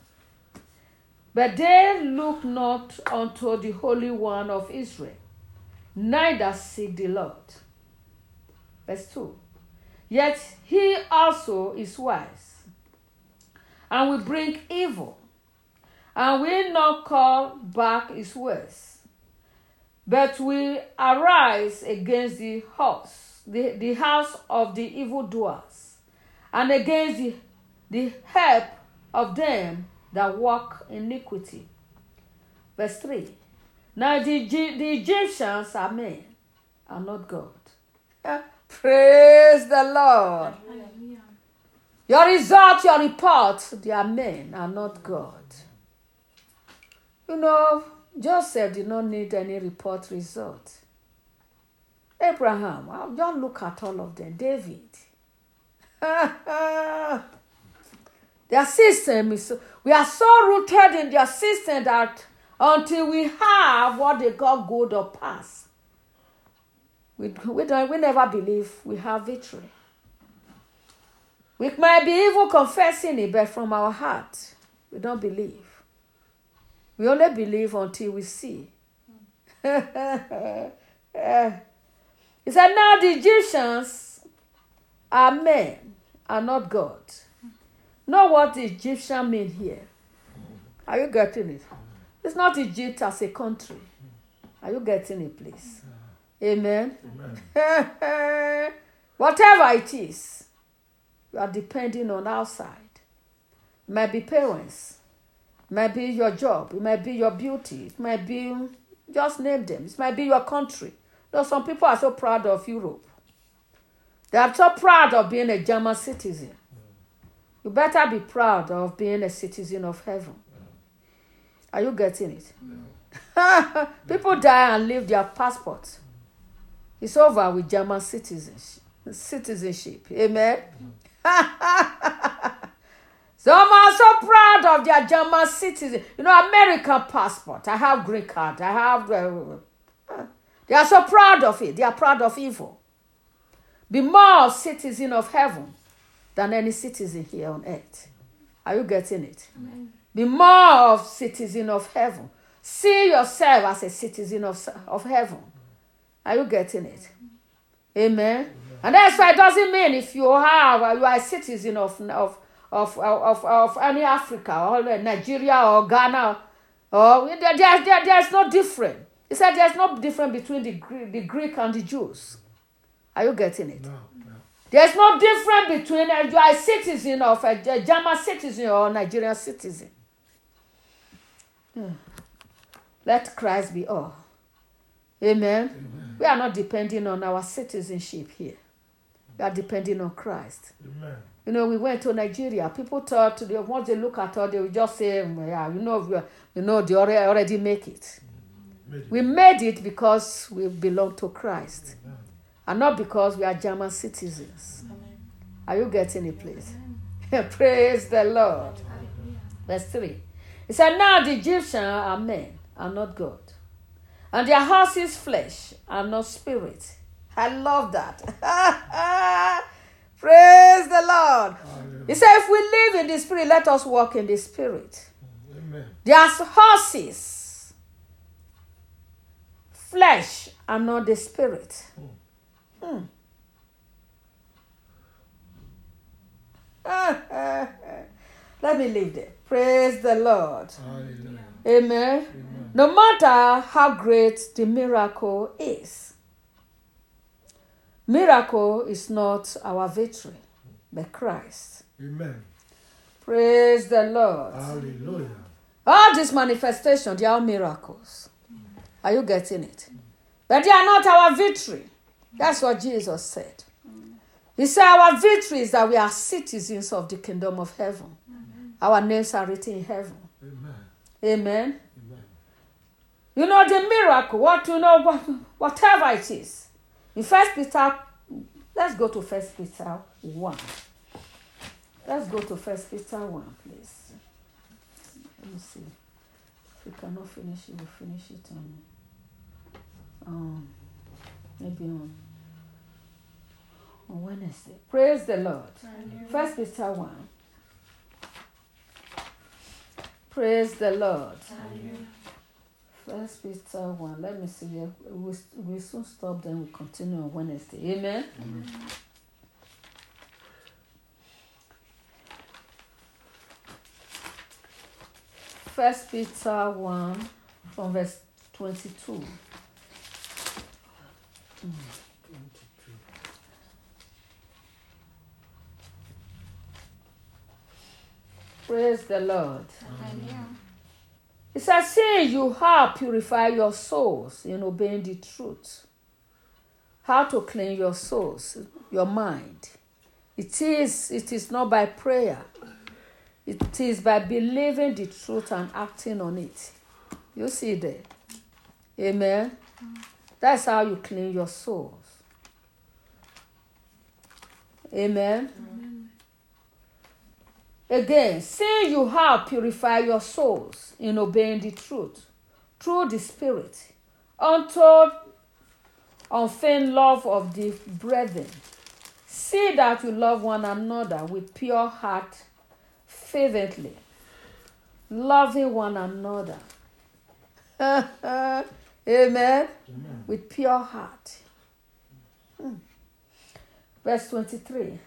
look not unto the Holy One of Israel, neither seek the Lord. Verse 2. yet he also is wise, and will bring evil, and will not call back his words, but will arise against the house of the evildoers, and against the help of them that walk iniquity. Verse 3. Now the Egyptians are men, are not God. Praise the Lord. Hallelujah. Your result, your report, they are men, are not God. You know, Joseph did not need any report result. Abraham, don't look at all of them. David. Their system is, we are so rooted in their system that until we have what they call good or pass, we never believe we have victory. We might be even confessing it, but from our heart, we don't believe. We only believe until we see. He said, now the Egyptians are men, are not God. Know what the Egyptian mean here? Are you getting it? It's not Egypt as a country. Are you getting it, please? Amen? Amen. Whatever it is, you are depending on outside. It might be parents. It might be your job. It might be your beauty. It might be, just name them. It might be your country. You know, some people are so proud of Europe. They are so proud of being a German citizen. You better be proud of being a citizen of heaven. Are you getting it? People die and leave their passports. It's over with German citizenship. Amen? Some are so proud of their German citizen. You know, American passport. I have green card. I have... they are so proud of it. They are proud of evil. Be more citizen of heaven than any citizen here on earth. Are you getting it? Amen. Be more of citizen of heaven. See yourself as a citizen of heaven. Are you getting it? Amen. Amen. And that's why it doesn't mean if you are a citizen of any Africa or Nigeria or Ghana, or there's no difference. He said there's no difference between the Greek and the Jews. Are you getting it? No. There's no difference between you are a citizen of a German citizen or a Nigerian citizen. Let Christ be all. Amen. Amen. We are not depending on our citizenship here. We are depending on Christ. Amen. You know, we went to Nigeria. People thought once they look at us, they will just say, "Yeah, they already make it." We made it because we belong to Christ, amen, and not because we are German citizens. Amen. Are you getting it, please? Praise the Lord. Amen. Verse 3. He said, now the Egyptians are men, are not God. And their house is flesh, and not spirit. I love that. Praise the Lord. Amen. He said, if we live in the spirit, let us walk in the spirit. Amen. There's horses, flesh, and not the spirit. Let me leave there. Praise the Lord. Amen. Amen. No matter how great the miracle is, miracle is not our victory, but Christ. Amen. Praise the Lord. Hallelujah. All these manifestations, they are miracles. Are you getting it? But they are not our victory. That's what Jesus said. He said our victory is that we are citizens of the kingdom of heaven. Amen. Our names are written in heaven. Amen. Amen. Amen. You know the miracle, whatever it is. In 1 Peter, let's go to 1 Peter 1. Let's go to 1 Peter 1, please. Let me see. If we cannot finish it, we'll finish it on maybe on Wednesday. Praise the Lord. 1 Peter 1. Praise the Lord. 1 Peter 1. Let me see. We'll soon stop, then we'll continue on Wednesday. Amen. 1 Peter 1 from verse 22. Praise the Lord. Hallelujah. It says, seeing you have purified your souls in obeying the truth. How to clean your souls, your mind. It is not by prayer. It is by believing the truth and acting on it. You see there. Amen. That's how you clean your souls. Amen. Again, seeing you have purified your souls in obeying the truth through the Spirit, unto unfeigned love of the brethren. See that you love one another with pure heart, fervently, loving one another. Amen. Amen. With pure heart. Verse 23.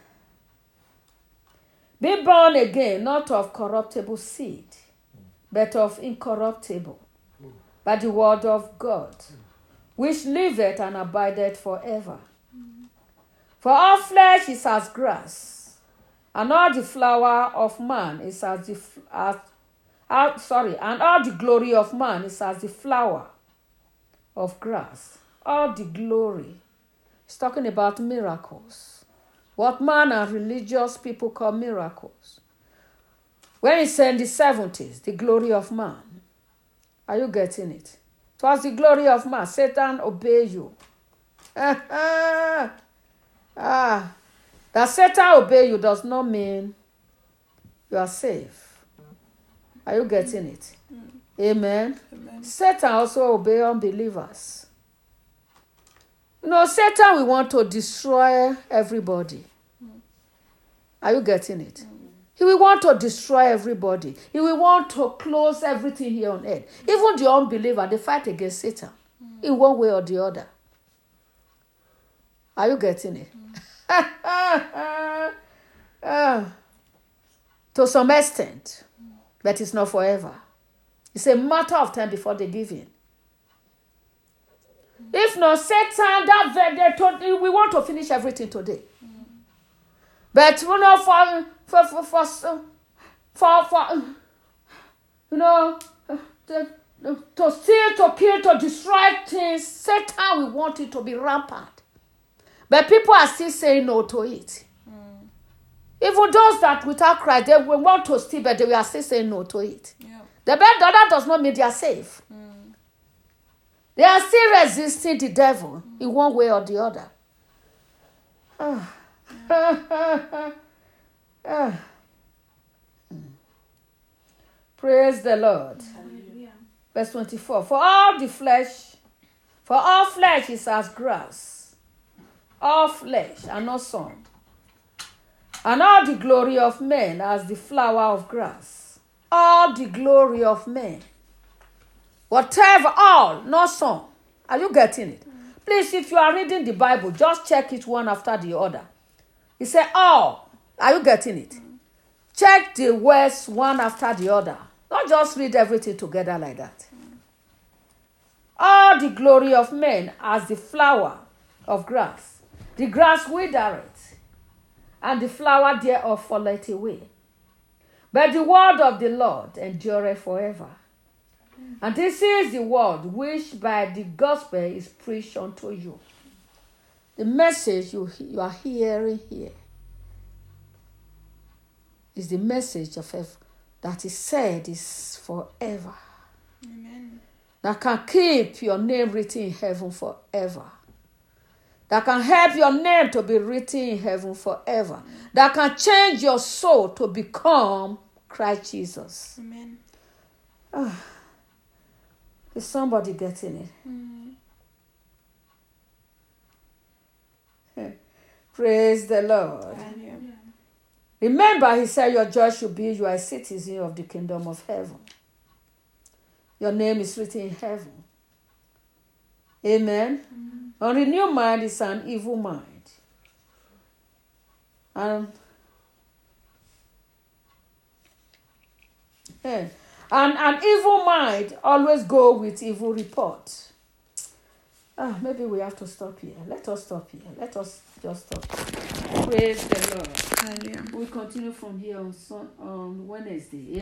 Be born again, not of corruptible seed, but of incorruptible, by the word of God, which liveth and abideth forever. For all flesh is as grass, and all the flower of man is and all the glory of man is as the flower of grass. All the glory. It's talking about miracles. What man and religious people call miracles. When he said in the 70s, the glory of man. Are you getting it? It was the glory of man. Satan obey you. That Satan obey you does not mean you are safe. Are you getting it? Amen. Amen. Satan also obey unbelievers. You know, Satan will want to destroy everybody. Are you getting it? He will want to destroy everybody. He will want to close everything here on earth. Even the unbeliever, they fight against Satan in one way or the other. Are you getting it? To some extent, but it's not forever. It's a matter of time before they give in. If not, Satan, we want to finish everything today. But you know, for you know, to steal, to kill, to destroy things, Satan will want it to be rampant. But people are still saying no to it. Even those that without Christ, they will want to steal, but they are still saying no to it. Yeah. That does not mean they are safe. They are still resisting the devil in one way or the other. Praise the Lord. Hallelujah. Verse 24. For all flesh is as grass. All flesh and not some. And all the glory of men as the flower of grass. All the glory of men. Whatever, all, not some. Are you getting it? Please, if you are reading the Bible, just check it one after the other. He said all. Are you getting it? Check the words one after the other. Don't just read everything together like that. All the glory of men as the flower of grass. The grass withereth, and the flower thereof falleth away. But the word of the Lord endureth forever. And this is the word which by the gospel is preached unto you. The message you are hearing here is the message of that is said is forever. Amen. That can keep your name written in heaven forever. That can help your name to be written in heaven forever. That can change your soul to become Christ Jesus. Amen. Is somebody getting it? Praise the Lord. Hallelujah. Remember, he said your joy should be you are a citizen of the kingdom of heaven. Your name is written in heaven. Amen. A renewed mind is an evil mind. And an evil mind always go with evil report. Maybe we have to stop here. Let us stop here. Let us just stop. Praise the Lord. Hallelujah. We'll continue from here on Wednesday.